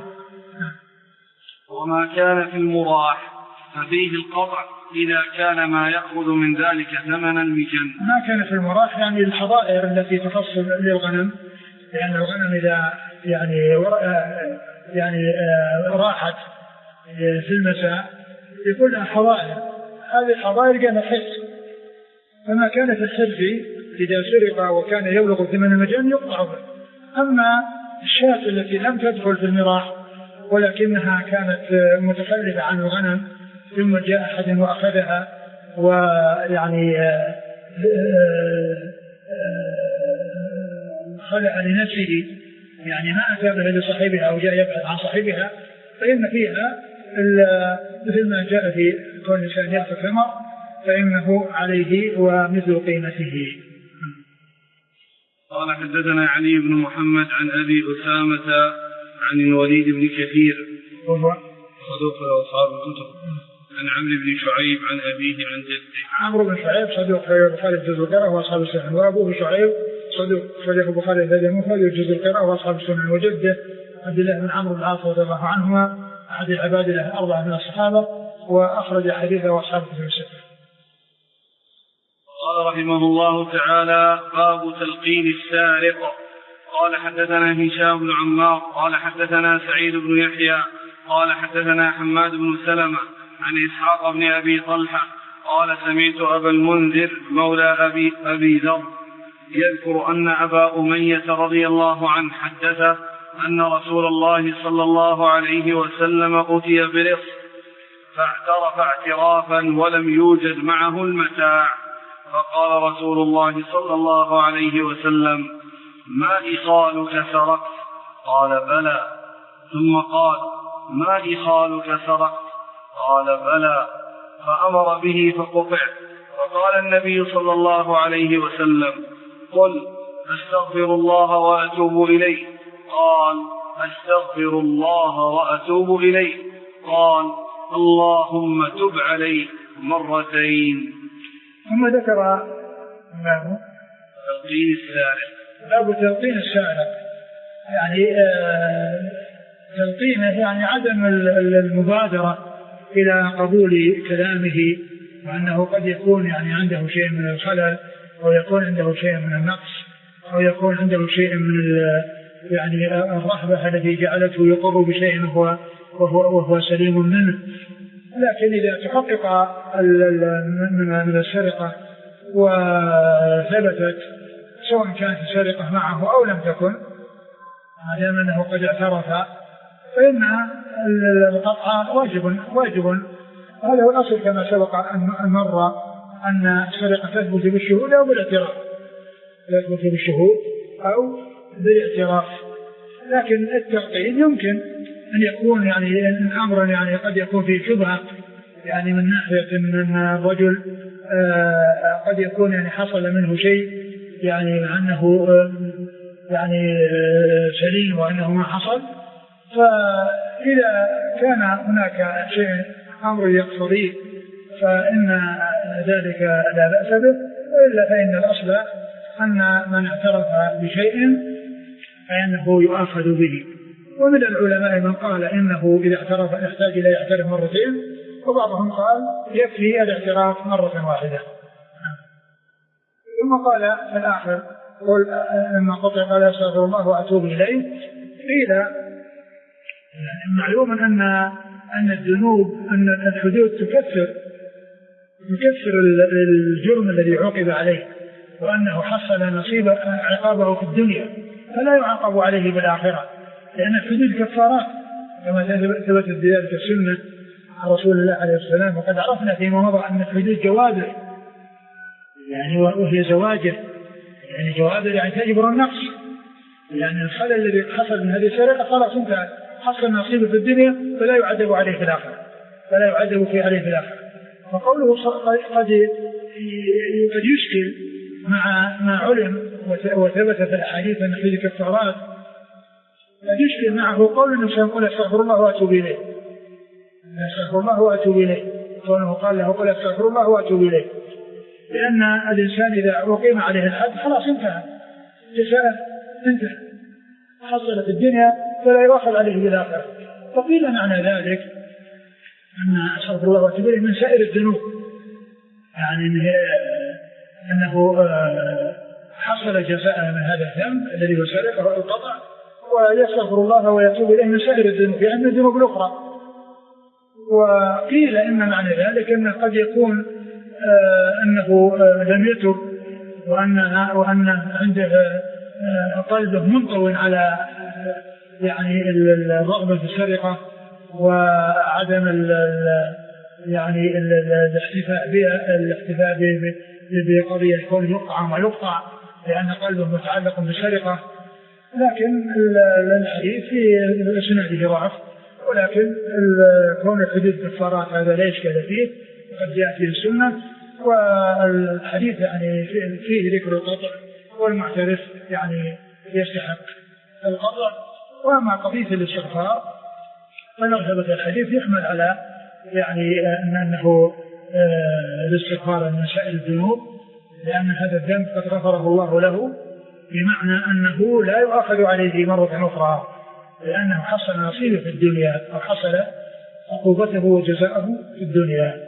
وما كان في المراح ففيه القطع إذا كان ما يأخذ من ذلك ثمنا بجن. ما كان في المراح يعني الحظائر التي تخص للغنم، لأن الغنم إذا يعني يعني راحت في المساء يكون لها حظائر، هذه الحظائر كانت حرز، فما كان في الحرز إذا سرق وكان يبلغ ثمن المجن يقطع به. أما الشاة التي لم تدخل في المراح ولكنها كانت متخلفة عن الغنم ثم جاء أحد وأخذها ويعني خلع لنفسه يعني ما أتى بها لصاحبها أو جاء يبحث عن صاحبها، فإن فيها مثل ما جاء في كون الإنسان يأخذ ثمر فإنه عليه ومثل قيمته. قال حدثنا علي بن محمد عن أبي أسامة عن الوليد بن كثير وهو صدوق أصحاب الكتب عن عمرو بن شعيب عن أبيه عن جده. عمرو بن شعيب صدوق خرج البخاري في جزء القراءة وأصحاب السنن، وأبوه شعيب صدوق خرج البخاري في جزء القراءة وأصحاب السنن، وجده عبد الله بن عمرو بن العاص رضي الله عنهما أحد العباد له أربعة من الصحابة وأخرج حديثه وأصحاب الكتب الستة. قال رحمه الله تعالى باب تلقين السارق. قال حدثنا هشام بن عمار قال حدثنا سعيد بن يحيى قال حدثنا حماد بن سلمة عن إسحاق بن أبي طلحة قال سمعت أبا المنذر مولى أبي, أبي ذر يذكر أن أبا أمية رضي الله عنه حدث أن رسول الله صلى الله عليه وسلم أتي برص فاعترف اعترافا ولم يوجد معه المتاع، فقال رسول الله صلى الله عليه وسلم ما إخالك سرقت؟ قال بلى. ثم قال ما إخالك سرقت؟ قال بلى. فأمر به فقطع. فقال النبي صلى الله عليه وسلم قل أستغفر الله وأتوب إليه. قال أستغفر الله وأتوب إليه. قال اللهم تب عليه مرتين. ثم ذكر باب تلقين السارق. باب تلقين السارق يعني آه تلقينه يعني عدم المبادرة إلى قبول كلامه، وأنه قد يكون يعني عنده شيء من الخلل أو يكون عنده شيء من النقص أو يكون عنده شيء من يعني الرهبة التي جعلته يقر بشيء وهو, وهو, وهو سليم منه. لكن إذا تحقق من السرقة وثبتت سواء كانت السرقة معه أو لم تكن ما دام أنه قد اعترف فإن القطع واجب واجب هذا هو الأصل كما سبق أن مر أن السرقة تثبت بالشهود أو بالاعتراف، تثبت بالشهود أو بالاعتراف. لكن التعقيد يمكن أن يكون يعني الأمر يعني قد يكون فيه شبهة، يعني من ناحية أن الرجل آه قد يكون يعني حصل منه شيء يعني أنه آه يعني آه سليم وأنه ما حصل. فإذا كان هناك شيء أمر يقتضي فإن ذلك لا بأس به، إلا فإن الأصل أن من اعترف بشيء فإنه يؤاخذ به. ومن العلماء من قال إنه إذا اعترف يحتاج إلى يعترف مرتين، وبعضهم قال يكفي الاعتراف مرة واحدة. ثم قال في الآخر قل لما قطع قال أستغفر الله وأتوب إليه. قيل معلوم أن أن الذنوب أن الحدود تكفر تكفر الجرم الذي عوقب عليه، وأنه حصل نصيب عقابه في الدنيا فلا يعاقب عليه بالآخرة، لأن الحدود كفارات كما ثبتت بذلك السنة عن رسول الله عليه السلام. وقد عرفنا فيما مضى أن الحدود جوابر، يعني وهي زواجر، يعني جوابر يعني تجبر النقص، يعني الخلل الذي حصل من هذه السرقة خلاص انتهى، حصل نصيبه في الدنيا فلا يعذب عليه في الآخرة، فلا يعذب فيه عليه في الآخرة. فقوله قد قد يشكل مع ما علم وثبت في الحديث أن فيه كفارات، قد يشكل معه قول النبي يقول استغفر الله وأتوب إليه، استغفر الله وأتوب إليه، قوله قال له قل استغفر الله وأتوب إليه، لأن الإنسان إذا أقيم عليه الحد خلاص انتهى، جزاء انتهى، حصلت الدنيا فلا يؤاخذ عليه بالآخرة. فقيل معنى ذلك أن استغفر الله وأتوب إليه من سائر الذنوب، يعني أنه حصل جزاء من هذا الذنب الذي هو سرقة أو القطع، ويستغفر الله ويتوب إليه من سائر الذنوب، يعني الذنوب الأخرى. وقيل إن معنى ذلك أنه قد يكون أنه لم يتب وأنه وأن عنده قلبه منطوي على يعني الرغبة في السرقة وعدم ال يعني الاحتفاء بها الاحتفاء بقضية كون يقطع ويقطع لأن قلبه متعلق بالسرقة. لكن الحديث في سنده ضعف، ولكن كون الحدود كفارات هذا لا إشكال فيه، قد جاء فيه السنة. والحديث يعني فيه ذكر القطع، والمعترف يعني يستحق القطع. وأما قضية الاستغفار فنرغب الحديث يحمل على يعني أنه الاستغفار من سائر الذنوب، لأن هذا الذنب قد غفره الله له، بمعنى أنه لا يؤاخذ عليه مرة أخرى، لأنه حصل نصيبه في الدنيا أو حصل عقوبته وجزاءه في الدنيا.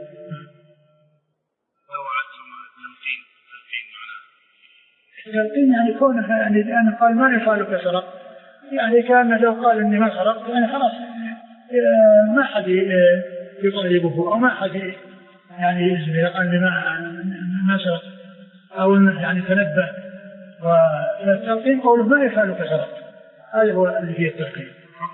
التلقين يعني كونه يعني الآن قال ما يخالك سرق، يعني كان لو قال إني ما سرقت يعني خلاص ما حد يطالبه أو ما حد يعني يجري قال لي ما ما سرقت أو يعني تنبه. والتلقين قوله ما يخالك سرقت، هذا هو اللي فيه التلقين.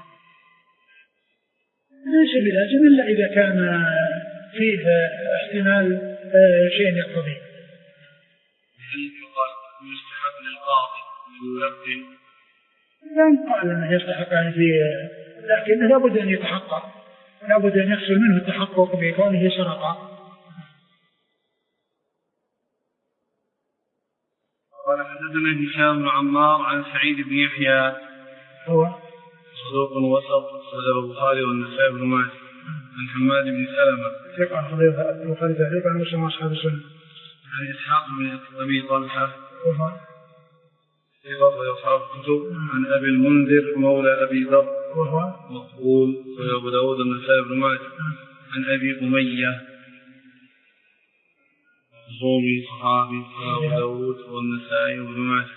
ليس بلازم إلا إذا كان فيه احتمال شيء يقتضي. يستحق للقاضي يلقن، لا قال انه يستحق يعني فيه، لكن لابد ان يتحقق، لابد ان يحصل منه التحقق بكونه سرقا. قال حدثنا هشام بن عمار عن سعيد بن يحيى هو صدوق وسط صدر البخاري والنسائي بن ماجه عن حماد بن سلمة ثقة عن حذيفة البخاري تعليق عن مسلم أصحاب السنة عن إسحاق بن أبي طلحة وهو ثقة أصحاب الكتب عن أبي المنذر مولى أبي ذر وهو مقبول وأبو داود النسائي بن ماجه عن أبي أمية الصومي صحابي وأبو داود والنسائي بن ماجه.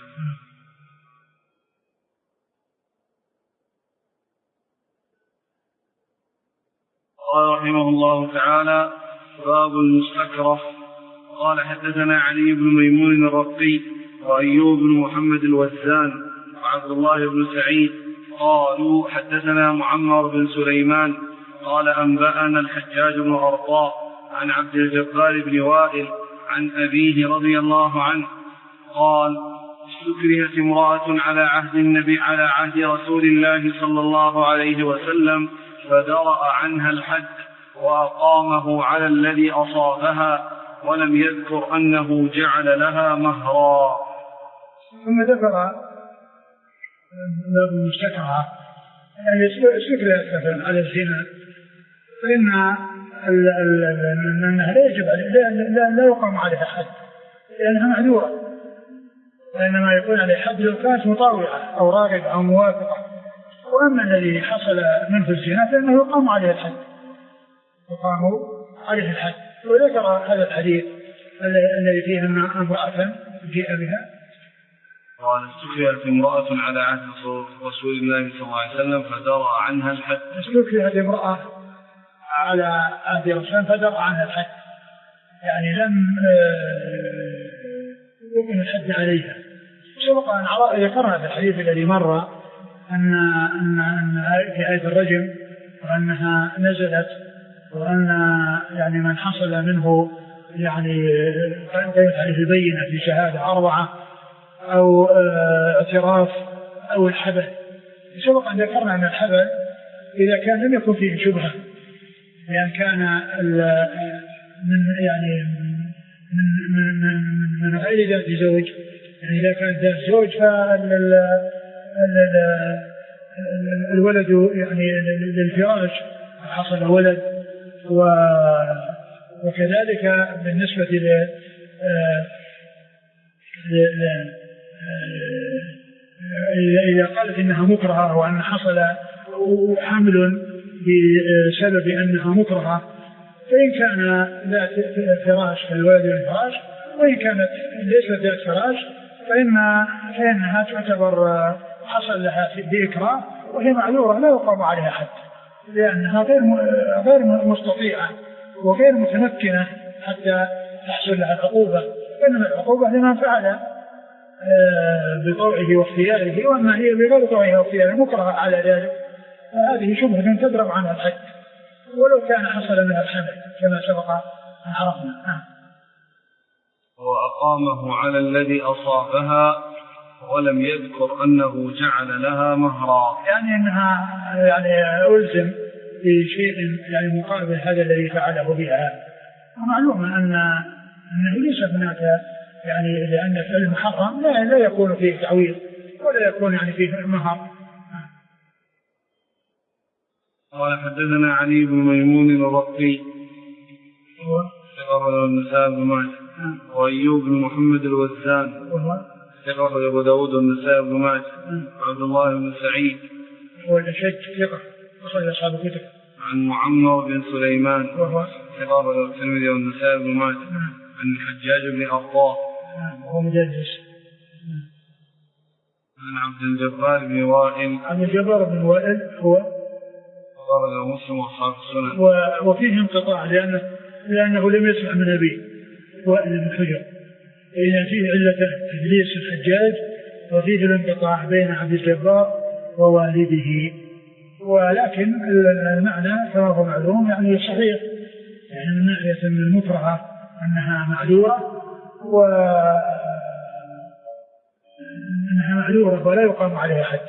قال رحمه الله تعالى باب المستكره. قال حدثنا علي بن ميمون الرقي وأيوب بن محمد الوزان وعبد الله بن سعيد قالوا حدثنا معمر بن سليمان قال أنبأنا الحجاج بن أرطاء عن عبد الجبار بن وائل عن أبيه رضي الله عنه قال استكرهت امرأة على عهد النبي على عهد رسول الله صلى الله عليه وسلم فدرأ عنها الحد وأقامه على الذي أصابها ولم يذكر أنه جعل لها مهرا. ثم ذكر باب المستكرهة يعني استكرهت على الزنا فإن أنها لا يجب لا, لا, لا يقام عليها حد لأنها معذورة، وإنما يكون عليه حد لو كانت مطاوعة أو راغبة أو موافقة. وأما الذي حصل منه الزنا فإنه يقام عليه الحد يقام عليه الحد. وذكر هذا الحديث الذي فيه أن امرأة جاء بها قال استكرهت امرأة على عهد رسول الله صلى الله عليه وسلم فدرأ عنها الحد. استكرهت امرأة على عهد رسول الله فدرأ عنها الحد يعني لم يكن الحد عليها. سبق أن ذكرنا في الحديث الذي مر أن أن أن في آية الرجم وأنها نزلت وأن يعني من حصل منه يعني قيمت عليه البينة في شهادة أربعة أو اعتراف أو الحبل. سبق أن ذكرنا أن الحبل إذا كان لم يكن فيه شبهة لأن كان من يعني من من من, من غير ذات زوج يعني إذا كان ذات زوج فالولد يعني للفراش حصل ولد. وكذلك بالنسبة ل إذا قالت إنها مكرهة وأن حصل حمل بسبب أنها مكرهة فإن كان ذات فراش فالولد للفراش وإن كانت ليست ذات فراش فإن فإنها تعتبر حصل لها بإكراه وهي معذورة لا يقام عليها حد لأنها غير غير مستطيعة وغير متمكنة حتى تحصل لها العقوبة. إنما العقوبة لمن فعل بطوعه واختياره وأما هي بغير طوعه واختياره مكرهة على ذلك فهذه شبهة تدرب عنها الحد ولو كان حصل منها الحمل كما سبق أن عرفنا. وأقامه على الذي أصابها ولم يذكر أنه جعل لها مهرا يعني أنها يعني ألزم بشيء يعني مقابل هذا الذي فعله بها. ومعلوم أن أنه ليس هناك يعني لأن فعل محرم لا, لا يكون فيه تعويض ولا يكون يعني فيه مهر. قال حدثنا علي بن ميمون الرقي ثقة النسائي بن ماجه وأيوب بن محمد الوزان ثقة أبو داود والنسائي بن ماجه وعبد الله بن سعيد والأشج ثقة أخرج أصحاب الكتب عن معمر بن سليمان ثقة الترمذي والنسائي بن ماجه عن الحجاج بن أرطاء وهو مدلس عن عبد الجبار بن وائل عبد الجبار بن وائل هو خرج مسلم وأصحاب السنن وفيه انقطاع لأنه لأنه لم يسمع من أبيه وائل بن حجر إذا فيه علة تدليس الحجاج وفيه الانقطاع بين عبد الجبار ووالده. ولكن المعنى كما هو معلوم يعني صحيح يعني من ناحية من المكرهة أنها معذورة وأنها معذورة ولا يقام عليها حد.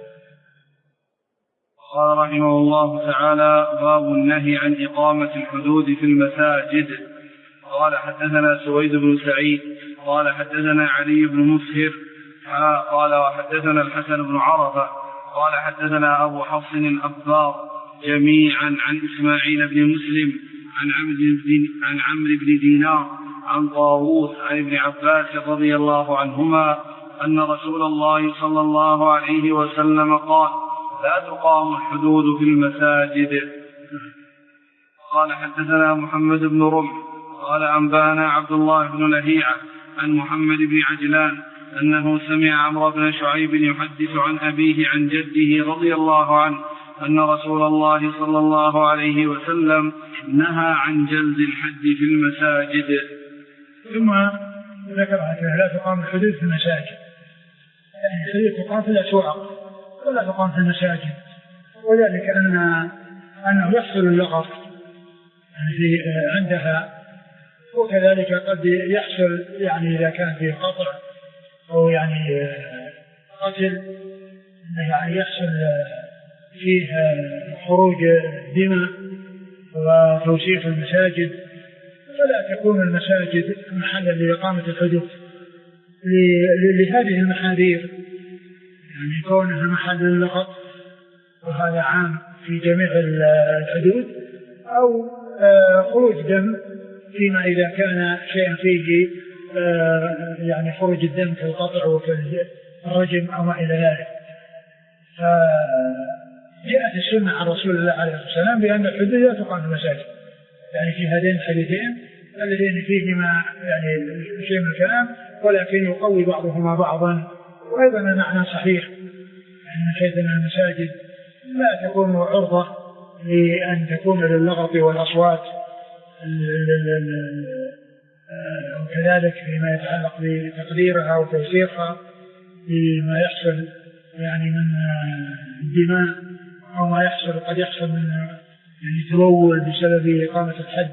قال رحمه الله تعالى باب النهي عن إقامة الحدود في المساجد. قال حدثنا سويد بن سعيد قال حدثنا علي بن مسهر قال وحدثنا الحسن بن عرفة قال حدثنا أبو حفص الأبار جميعا عن إسماعيل بن مسلم عن عن عمرو بن دينار عن طاووس عن ابن عباس رضي الله عنهما أن رسول الله صلى الله عليه وسلم قال لا تقام الحدود في المساجد. قال حدثنا محمد بن رمح قال أنبانا عبد الله بن لهيعة عن محمد بن عجلان أنه سمع عمرو بن شعيب يحدث عن أبيه عن جده رضي الله عنه أن رسول الله صلى الله عليه وسلم نهى عن جلد الحد في المساجد. ثم ذكر أنه لا تقام الحدود في المساجد يعني الحدود تقام في الأسواق ولا تقام في المساجد وذلك أن أنه يحصل اللغط يعني عندها، وكذلك قد يحصل يعني إذا كان فيه قطع أو يعني قتل يعني يحصل فيه خروج دماء وتوسيخ المساجد، فلا تكون المساجد محلا لإقامة الحدود لهذه المحاذير، يعني كونها محل اللغط وهذا عام في جميع الحدود، أو خروج دم فيما إذا كان شيئا فيه يعني خروج الدم كالقطع وكالرجم أو ما إلى ذلك. فجاءت السنة عن رسول الله عليه الصلاة والسلام بأن الحدود لا تقام في المساجد، يعني في هذين الحديثين الذين فيهما يعني شيء من الكلام، ولكن يقوي بعضهما بعضا. وأيضا المعنى صحيح أن شيئا المساجد لا تكون عرضة لأن تكون للغط والأصوات، وكذلك فيما يتعلق بتقديرها وتوثيقها بما يحصل يعني من الدماء أو ما يحصل قد يحصل من يعني تلول بسبب إقامة الحد.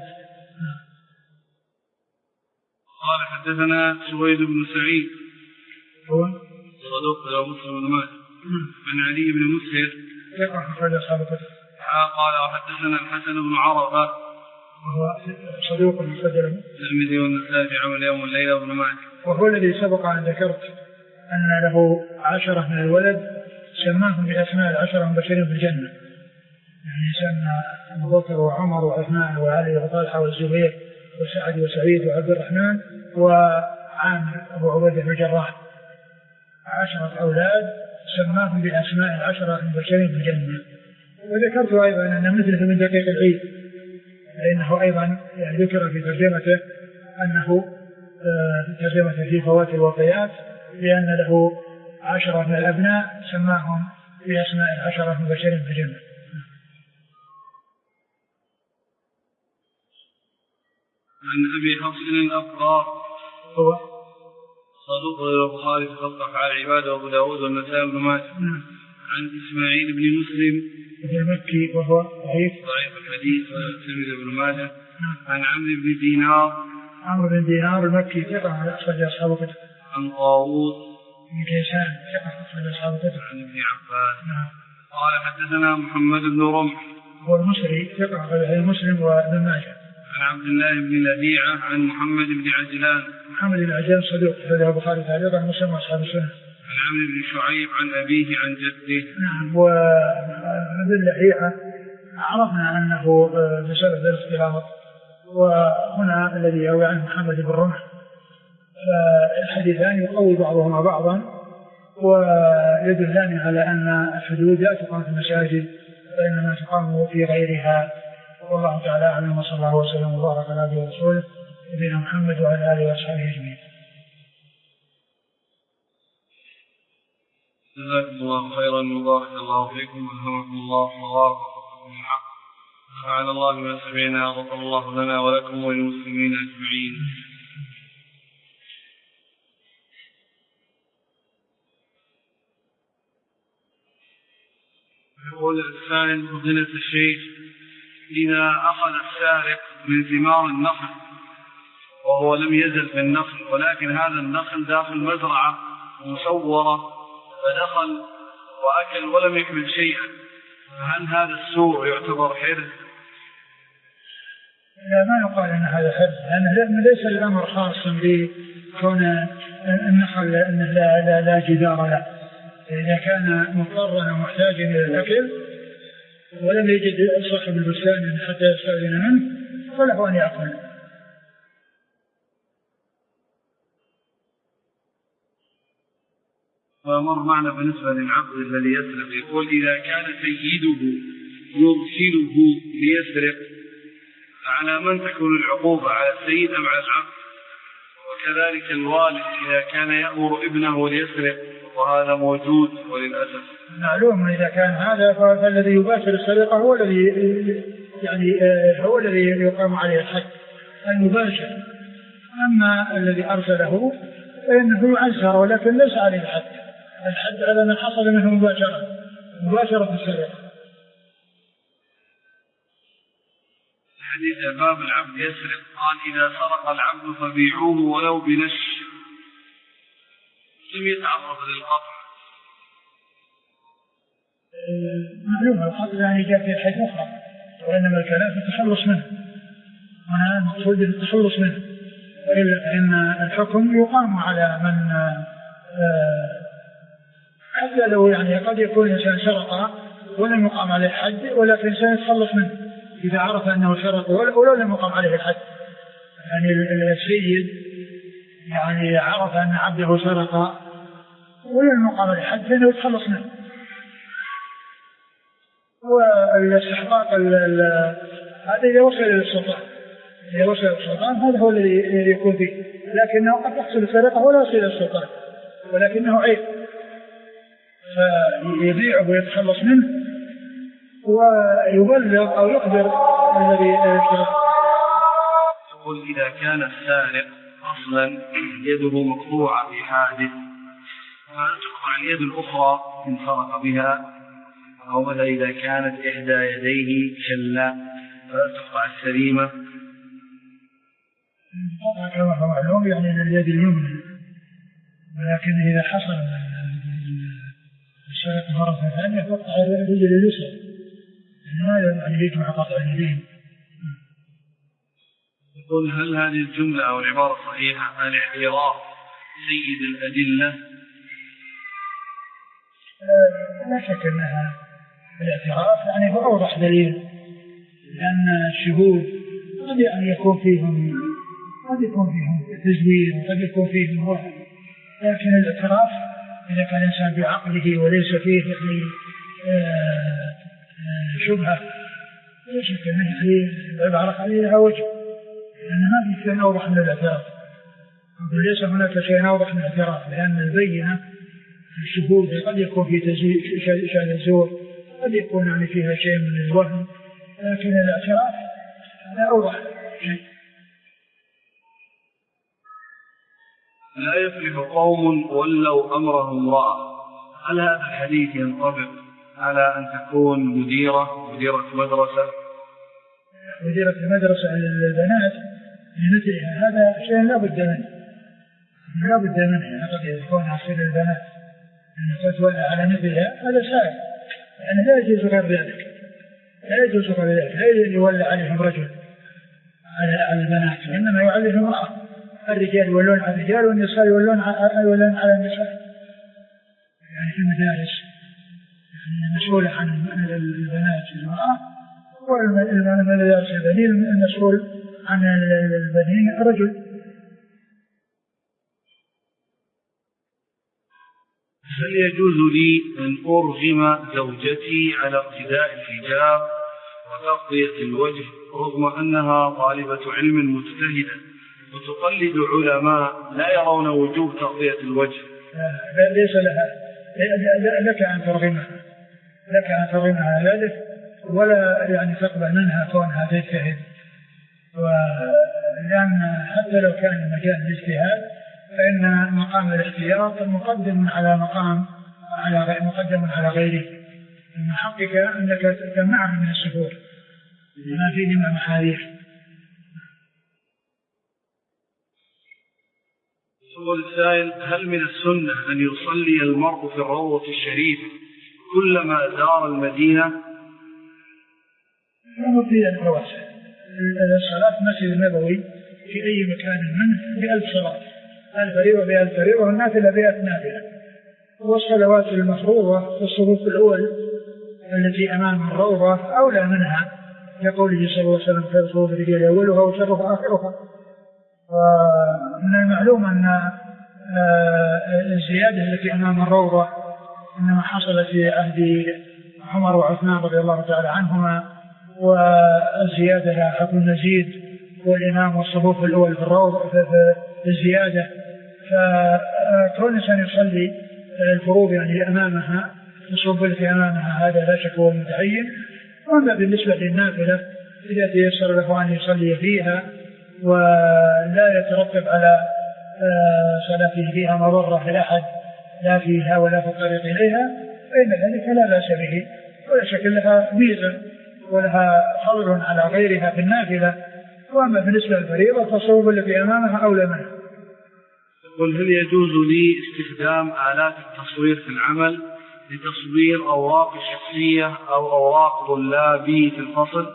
قال حدثنا سويد بن سعيد هو صدوق له مسلم بن ماجه عن علي بن مسهر ثقة أخرج أصحاب الكتب. قال وحدثنا الحسن بن عرفة وهو صدوق مسجل الترمذي والنسائي في عمل يوم والليلة وابن ماجه، وهو الذي سبق أن ذكرت أن له عشرة من الولد سماهم بأسماء العشرة المبشرين في الجنة، يعني سمى أبو بكر وعمر وعثمان وعلي وطلحة والزبير وسعد وسعيد وعبد الرحمن وعامر أبو عبيدة بن الجراح، عشرة أولاد سماهم بأسماء العشرة المبشرين في الجنة. وذكرت أيضا أن مثله من دقيق العيد، لأنه أيضا يعني ذكر في ترجمته أنه في ترجمته في فوات الوفيات لأن له عشرة من الأبناء سماهم بأسماء العشرة المبشرين في الجنة. عن أبي حفص الأقرار هو صدوق البخاري في خلق أفعال العباد وأبو داود والنسائي بن ماجه. عن إسماعيل بن مسلم المكي وهو ضعيف ضعيف الحديث والترمذي بن ماجه. عن عمرو بن دينار عمرو بن دينار المكي ثقة أخرج أصحاب الكتب. عن طاووس بن كيسان ثقة أخرج أصحاب الكتب. عن ابن عباس قال حدثنا محمد بن رمح هو المصري ثقة أخرج مسلم وابن ماجه. عن عبد الله بن لبيعة عن محمد بن عجلان محمد بن عجلان صدوق أخرج البخاري تعليقا مسلم وأصحاب السنة. عن عمرو بن شعيب عن أبيه عن جده. نعم. وابن لبيعة عرفنا أنه بسبب الاختلاط، وهنا الذي يروي عنه محمد بن رمح، فالحديثان يقوي بعضهما بعضا ويدلان على أن الحدود لا تقام في المساجد وإنما تقام في غيرها. والله تعالى أعلم، وصلى الله وسلم وبارك على عبده ورسوله نبينا محمد وعلى آله وأصحابه أجمعين. جزاكم الله خيرا وبارك الله فيكم والهمكم الله وبارك من الحق. على الله ما سمعنا غفر الله لنا ولكم وللمسلمين أجمعين. يقول السائل فضيلة الشيخ: إذا أخذ السارق من ثمار النخل وهو لم يزل في النخل، ولكن هذا النخل داخل مزرعة مصورة، فدخل وأكل ولم يحمل شيئا، فهل هذا السوء يعتبر حرز؟ لا، ما يقال أن هذا حرز، لأنه ليس الأمر خاص بكون النخل أنه لا, لا, لا جدار له. إذا كان مضطرا ومحتاجا إلى الأكل ولم يجد صاحب البستان حتى يستأذن منه فله أن يأكل. ومر معنا بالنسبة للعبد الذي يسرق، يقول: إذا كان سيده يرسله ليسرق، على من تكون العقوبة، على السيد أم على العبد؟ وكذلك الوالد إذا كان يأمر ابنه ليسرق وهذا موجود وللأسف. معلوم إذا كان هذا فالذي يباشر السرقة هو الذي يعني هو الذي يقام عليه الحد المباشر، أما الذي أرسله فإنه يعزر ولكن ليس عليه الحد. الحد على من حصل منه مباشرة مباشرة السرقة. حديث باب العبد يسرق قال إذا سرق العبد فبيعوه ولو بنش، لم يتعرض للقطع. معلومة القطع يعني جاء في حاجة أخرى، وإنما الكلام في التخلص منه، وأنا المقصود بالتخلص منه، وإلا فإن الحكم يقام على من حتى لو يعني قد يكون الإنسان سرق ولم يقام عليه الحد، ولكن الإنسان يتخلص منه إذا عرف أنه سرق ولو لم يقام عليه الحد. يعني السيد يعني عرف أن عبده سرق ولم يقام عليه الحد فإنه يتخلص منه. والاستحقاق هذا إذا وصل إلى السلطان، إذا وصل إلى السلطان هذا هو الذي يكون فيه، لكنه قد يحصل السرقة ولا يصل إلى السلطان ولكنه عيب، فيبيعه ويتخلص منه ويبلغ أو يخبر الذي يشترك. يقول إذا كان السارق أصلا يده مقطوعة في حادث فتقطع اليد الأخرى إن سرق بها، أو ماذا إذا كانت إحدى يديه شلة فتقطع السليمة؟ طبعا كما هو معلوم يعني اليد اليمنى، ولكن إذا حصل السرقة مرة ثانية تقطع اليد اليسرى، هذا يعني يجمع قطع اليدين. يقول هل هذه الجملة أو العبارة صحيحة عن اعتراف سيد الأدلة؟ لا شك أنها الاعتراف يعني هو أوضح دليل، لأن الشهود قد يعني يكون فيهم قد يكون فيهم تزوير وقد يكون فيهم وهم، لكن الاعتراف إذا كان الإنسان بعقله وليس فيه يعني شبهة لا شك أنه العبارة عليها وجه، لأن ما في شيء أوضح من الاعتراف، وليس هناك شيء أوضح من الاعتراف، لأن البينة في الشهود قد يكون في شأن الزور، قد يكون يعني فيها شيء من الوهم، لكن الاعتراف لا أوضح شيء. لا يفلح قوم ولوا أمره امرأة، هل هذا الحديث ينطبق على أن تكون مديرة مديرة مدرسة مديرة المدرسة للبنات لمثلها؟ هذا شيء لا بد منه، لا بد منه قد يكون عصير البنات أن تتولى على مثلها، هذا سائل، يعني لا يجوز غير ذلك، لا يجوز غير ذلك، لا يولى عليهم رجل على البنات، إنما يعلم امرأة، الرجال يولون على الرجال والنساء يولون على النساء. يعني في المدارس يعني المسؤول عن البنات المرأة، والمدارس البنين المسؤول عن البنين الرجل. هل يجوز لي أن أرغم زوجتي على ارتداء الحجاب وتغطية الوجه رغم أنها طالبة علم مجتهدة وتقلد علماء لا يرون وجوب تغطية الوجه؟ لا ليس لها لك أن ترغمها، لك أن ترغمها ذلك، ولا يعني تقبل منها كونها تجتهد، ولأن حتى لو كان مجال الاجتهاد فإن مقام الاحتياط مقدم على مقام على غير مقدم على غيره، من حقك أنك تمنعه من السفور لما فيه من محاذير. سؤال السائل: هل من السنة أن يصلي المرء في الروضة الشريفة كلما زار المدينة؟ لا في الواسع، الصلاة المسجد النبوي في أي مكان منه بألف صلاة، الفريضة بألف فريضة والنافلة بألف نافلة، والصلوات المفروضة في الصفوف الأول التي أمام الروضة أولى منها، يقول صلى الله عليه وسلم: خير صفوف الرجال أولها وشرها آخرها. ومن المعلوم أن الزيادة التي أمام الروضة إنما حصلت في عهد عمر وعثمان رضي الله تعالى عنهما، والزيادة لها حكم المزيد، والإمام والصفوف الأول في الروضة في الزيادة، فكل إنسان يصلي الفروض يعني أمامها الصفوف التي أمامها هذا لا شك هو المتعين. وأما بالنسبة للنافلة إذا تيسر له أن يصلي فيها ولا يترتب على صلاته فيها مضرة لأحد لا فيها ولا في الطريق إليها، فإن ذلك لا بأس به، ولا شك لها ميزة ولها فضل على غيرها في النافلة. وأما بالنسبة للفريضة فالصوب التي أمامها أولى منها. قل هل يجوز لي استخدام آلات التصوير في العمل لتصوير أوراق شخصية أو أوراق طلابي في الفصل؟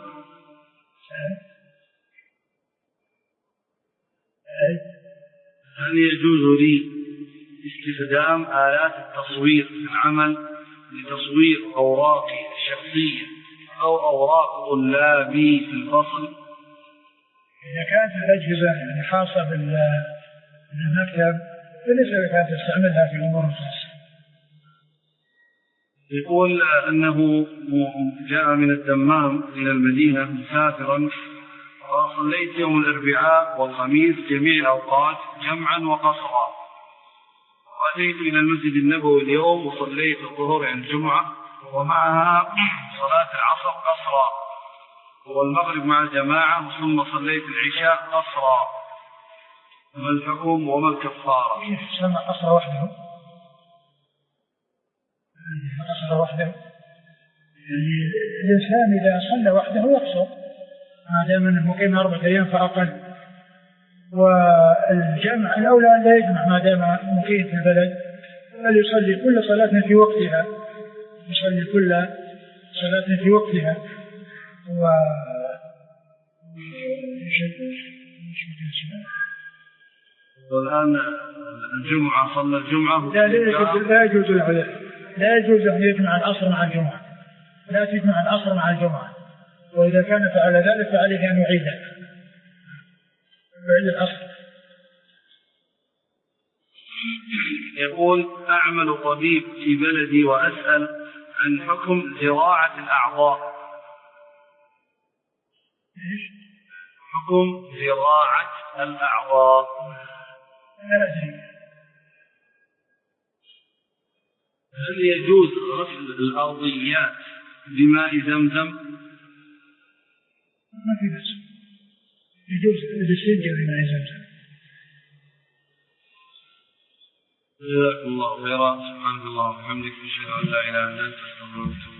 هل يجوز لي استخدام آلات التصوير في العمل لتصوير أوراقي الشخصية أو أوراق طلابي في الفصل؟ إذا كانت الأجهزة يعني خاصة بالمكتب فليس لك أن تستعملها في أمور خاصة. يقول أنه جاء من الدمام إلى المدينة مسافرا، وصليت يوم الأربعاء والخميس جميع الأوقات جمعا وقصرا، وأتيت إلى المسجد النبوي اليوم وصليت الظهر عند الجمعة ومعها صلاة العصر قصرا، والمغرب مع الجماعة، ثم صليت العشاء قصرا، ما الحكم وما الكفارة؟ سمع قصر وحده قصر وحده يعني الإنسان إذا صلى وحده يقصر ما دام أنه مقيم أربعة أيام فأقل، والجمع الأولى أن لا يجمع ما دام مقيم في البلد، بل يصلي كل صلاة في وقتها يصلي كل صلاة في وقتها. و والآن الجمعة صلى الجمعة لا لا يجوز له لا يجوز أن يجمع العصر مع الجمعة، لا تجمع العصر مع الجمعة، وإذا كان فعل ذلك فعليه أن يعيده يعيد العصر. يقول أعمل طبيب في بلدي وأسأل عن حكم زراعة الأعضاء. حكم زراعة الأعضاء. هل يجوز غسل الأرضيات بماء زمزم؟ ما في بس يجوز الاستنجاء بماء زمزم. جزاكم الله خيرا. سبحانك اللهم وبحمدك، أشهد أن لا إله إلا أنت، أستغفرك.